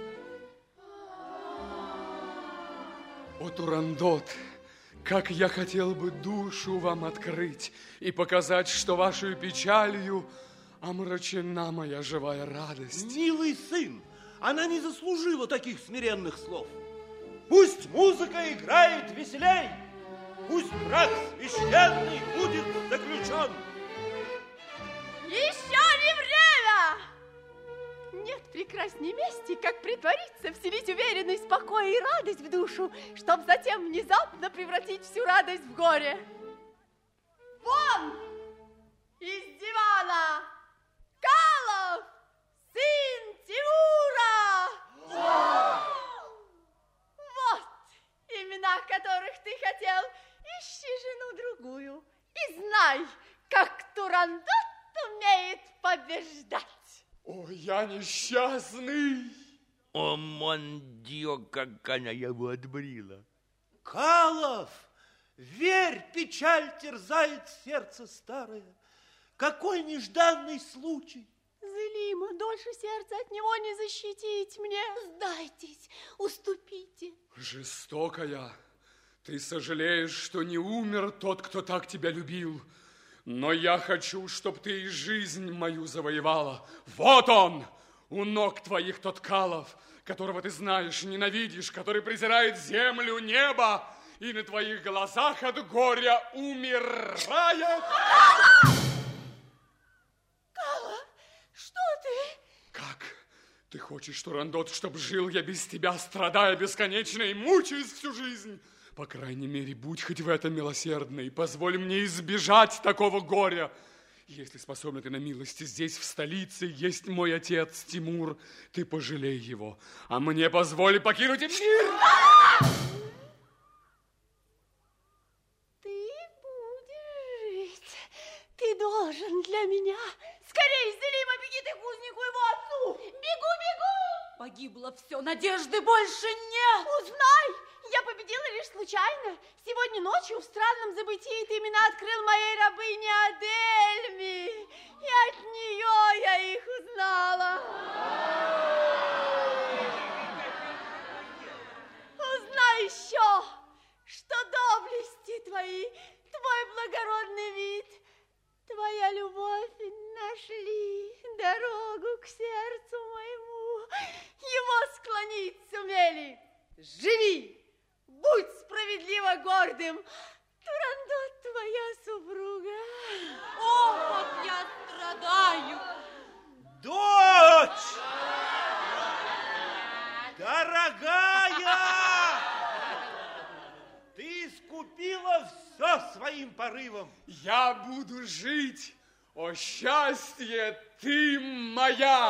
О, Турандот, как я хотел бы душу вам открыть и показать, что вашей печалью омрачена моя живая радость. Милый сын, она не заслужила таких смиренных слов. Пусть музыка играет веселей, пусть брак священный будет заключен. Еще не время! Нет прекрасней мести, как притвориться, вселить уверенность, покой и радость в душу, чтобы затем внезапно превратить всю радость в горе. Вон из дивана! Калов, сын Тимура! Вот имена, которых ты хотел. Ищи жену другую и знай, как Турандот умеет побеждать. О, я несчастный! О, мон-дио, как она его отбрила. Калов, верь, печаль терзает сердце старое. Какой нежданный случай! Зелима, дольше сердца от него не защитить мне. Сдайтесь, уступите. Жестокая, ты сожалеешь, что не умер тот, кто так тебя любил. Но я хочу, чтобы ты и жизнь мою завоевала. Вот он, у ног твоих тот Калов, которого ты знаешь, ненавидишь, который презирает землю, небо, и на твоих глазах от горя умирает. Калов, что ты? Как? Ты хочешь, Турандот, чтобы жил я без тебя, страдая бесконечно и мучаясь всю жизнь? По крайней мере, будь хоть в этом милосердной, позволь мне избежать такого горя. Если способна ты на милости, здесь, в столице, есть мой отец Тимур. Ты пожалей его, а мне позволь покинуть им мир. Ты будешь жить. Ты должен для меня. Скорей, Зелима, беги ты к кузнику его отцу. Бегу, бегу. Погибло все, надежды больше нет. Узнай. Я победила лишь случайно. Сегодня ночью в странном забытии ты имена открыл моей рабыне Адельме. И от нее я их узнала. Узнай еще, что доблести твои, твой благородный вид, твоя любовь нашли дорогу к сердцу моему. Его склонить сумели. Живи! Будь справедливо гордым. Турандот твоя супруга. О, как я страдаю. Дочь! Дорогая! Ты искупила все своим порывом. Я буду жить. О, счастье, ты моя!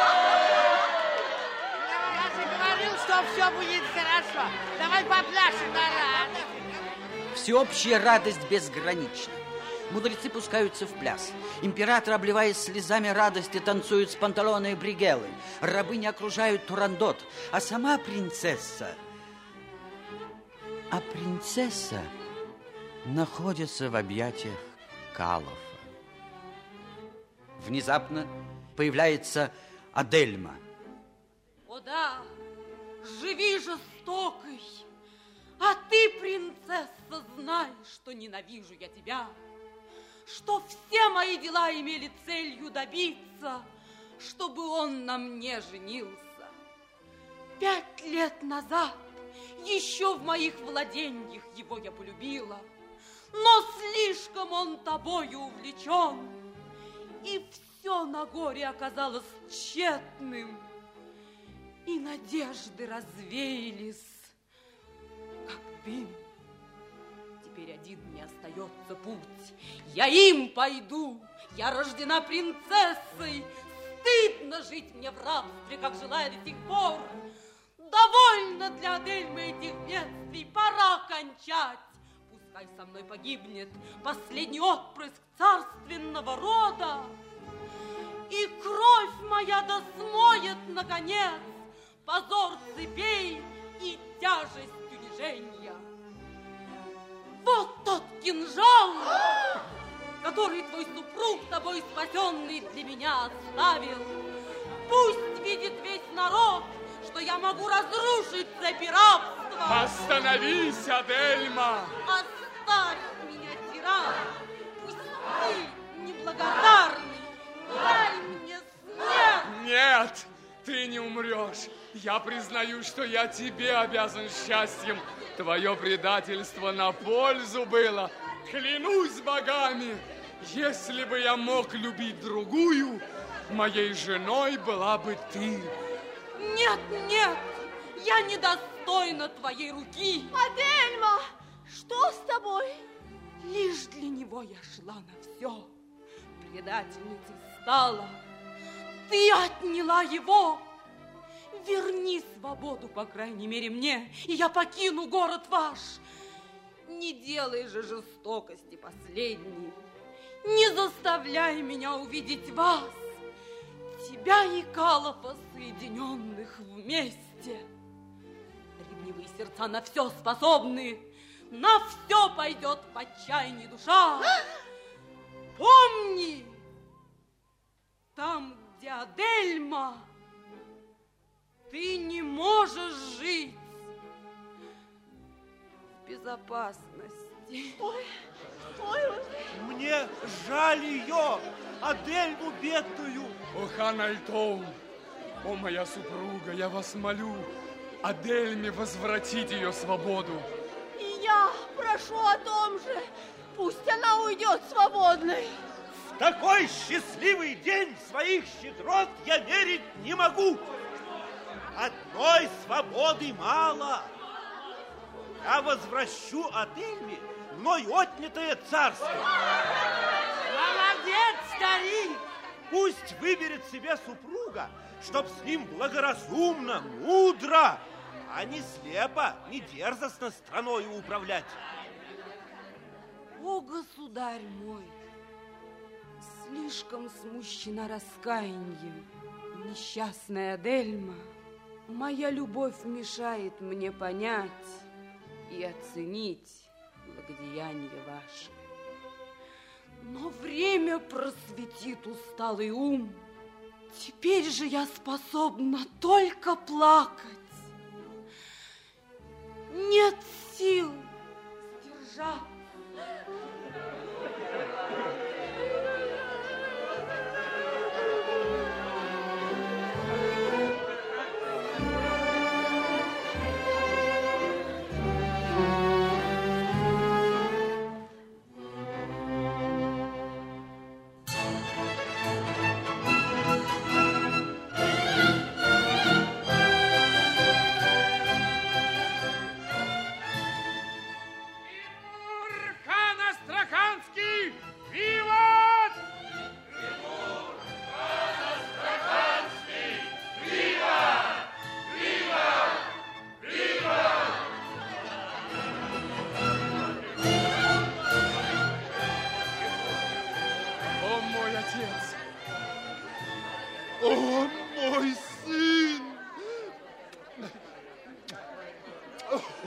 Я же говорил, что все будет хорошо. Давай попляшем на радость. Всеобщая радость безгранична. Мудрецы пускаются в пляс. Император, обливаясь слезами радости, танцует с Панталоной и Бригеллой. Рабыни окружают Турандот, а сама принцесса А принцесса находится в объятиях Калафа. Внезапно появляется Адельма. О да, живи жестокой, а ты, принцесса, знай, что ненавижу я тебя, что все мои дела имели целью добиться, чтобы он на мне женился. Пять лет назад еще в моих владениях его я полюбила, но слишком он тобою увлечен, и все на горе оказалось тщетным, и надежды развеялись, как дым. Теперь один мне остается путь, я им пойду, я рождена принцессой, стыдно жить мне в рабстве, как жила я до сих пор. Довольно для Адельмы этих бедствий, пора кончать. Пускай со мной погибнет последний отпрыск царственного рода, и кровь моя досмоет, наконец, позор цепей и тяжесть унижения. Вот тот кинжал, который твой супруг, тобой спасенный, для меня оставил. Пусть видит весь народ, что я могу разрушить цепи рабства. Остановись, Адельма! Оставь меня, тиран! Пусть ты, неблагодарный, дай мне смерть! Нет, ты не умрешь. Я признаю, что я тебе обязан счастьем. Твое предательство на пользу было. Клянусь богами, если бы я мог любить другую, моей женой была бы ты. Нет, нет, я недостойна твоей руки. Адельма, что с тобой? Лишь для него я шла на все. Предательницей стала. Ты отняла его. Верни свободу, по крайней мере, мне, и я покину город ваш. Не делай же жестокости последней. Не заставляй меня увидеть вас, тебя и Калафа, соединенных вместе. Ревнивые сердца на все способны, на все пойдет в отчаянии душа. Помни, там, где Адельма, ты не можешь жить в безопасности. Ой, ой, ой. Мне жаль ее, Адельму бедную. О, хан Альтоун, о, моя супруга, я вас молю, Адельме возвратить ее свободу. И я прошу о том же, пусть она уйдет свободной. В такой счастливый день своих щедрот я верить не могу. Одной свободы мало. Я возвращу Адельме мной отнятое царство. Молодец, старик! Пусть выберет себе супруга, чтоб с ним благоразумно, мудро, а не слепо, не дерзостно страною управлять. О, государь мой, слишком смущена раскаянием несчастная Адельма. Моя любовь мешает мне понять и оценить благодеяние ваше. Но время просветит усталый ум. Теперь же я способна только плакать. Нет сил сдержать.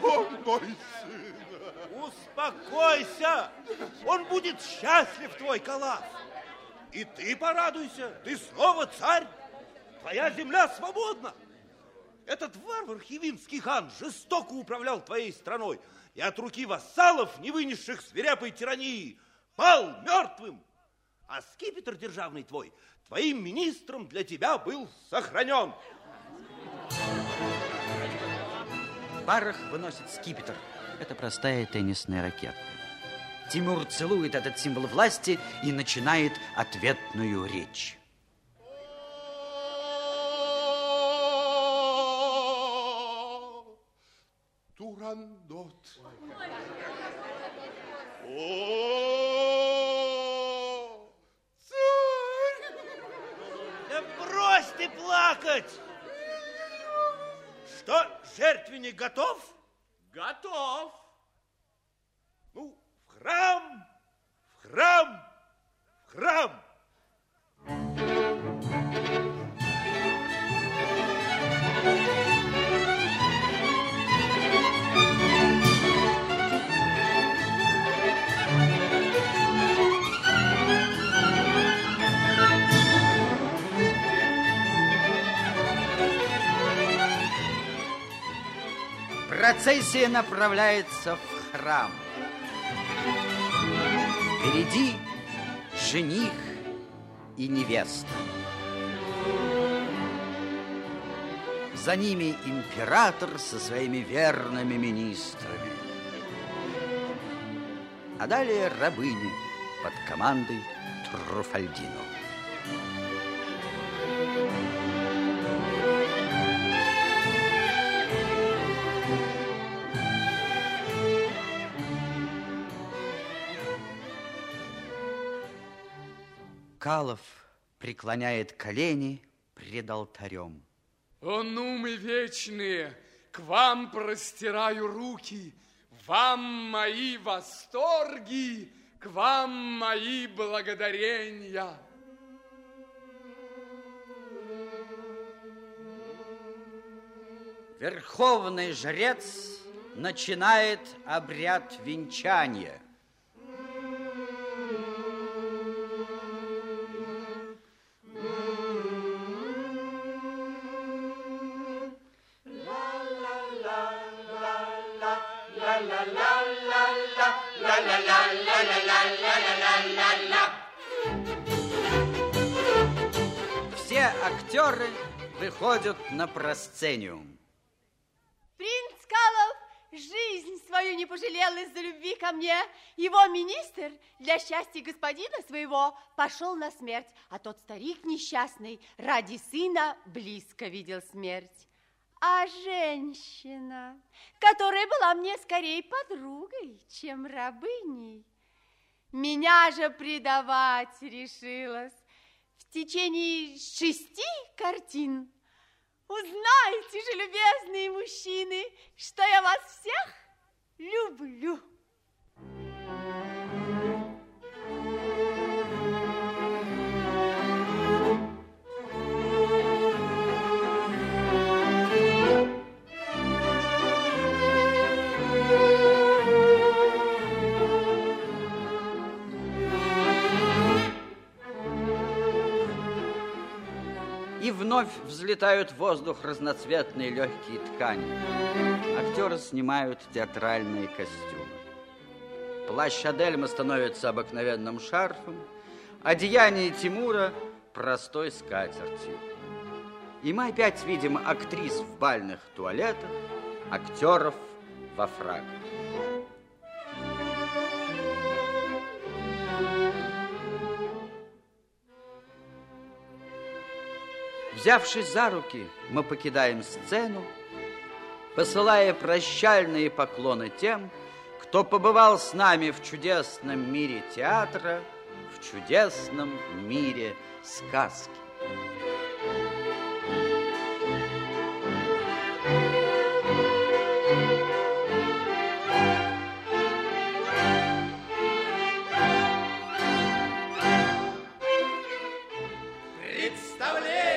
О, мой сын! Успокойся! Он будет счастлив, твой Калаф. И ты порадуйся, ты снова царь. Твоя земля свободна. Этот варвар хивинский хан жестоко управлял твоей страной и от руки вассалов, не вынесших свирепой тирании, пал мертвым. А скипетр державный твой твоим министром для тебя был сохранен. Барах выносит скипетр. Это простая теннисная ракетка. Тимур целует этот символ власти и начинает ответную речь. Турандот. О, царь! Да брось ты плакать! Что, жертвенник готов? Готов. Ну, в храм, в храм, в храм. Процессия направляется в храм. Впереди жених и невеста. За ними император со своими верными министрами. А далее рабыни под командой Труфальдино. Калов преклоняет колени пред алтарем. О, ну мы вечные, к вам простираю руки, вам мои восторги, к вам мои благодарения. Верховный жрец начинает обряд венчания. Все актеры выходят на просцениум. Принц Калов жизнь свою не пожалел из-за любви ко мне. Его министр для счастья господина своего пошел на смерть, а тот старик несчастный ради сына близко видел смерть. А женщина, которая была мне скорее подругой, чем рабыней, меня же предавать решилась в течение шести картин. Узнайте же, любезные мужчины, что я вас всех люблю. И вновь взлетают в воздух разноцветные легкие ткани. Актеры снимают театральные костюмы. Плащ Адельмы становится обыкновенным шарфом, одеяние Тимура простой скатертью. И мы опять видим актрис в бальных туалетах, актеров во фраках. Взявшись за руки, мы покидаем сцену, посылая прощальные поклоны тем, кто побывал с нами в чудесном мире театра, в чудесном мире сказки. Представление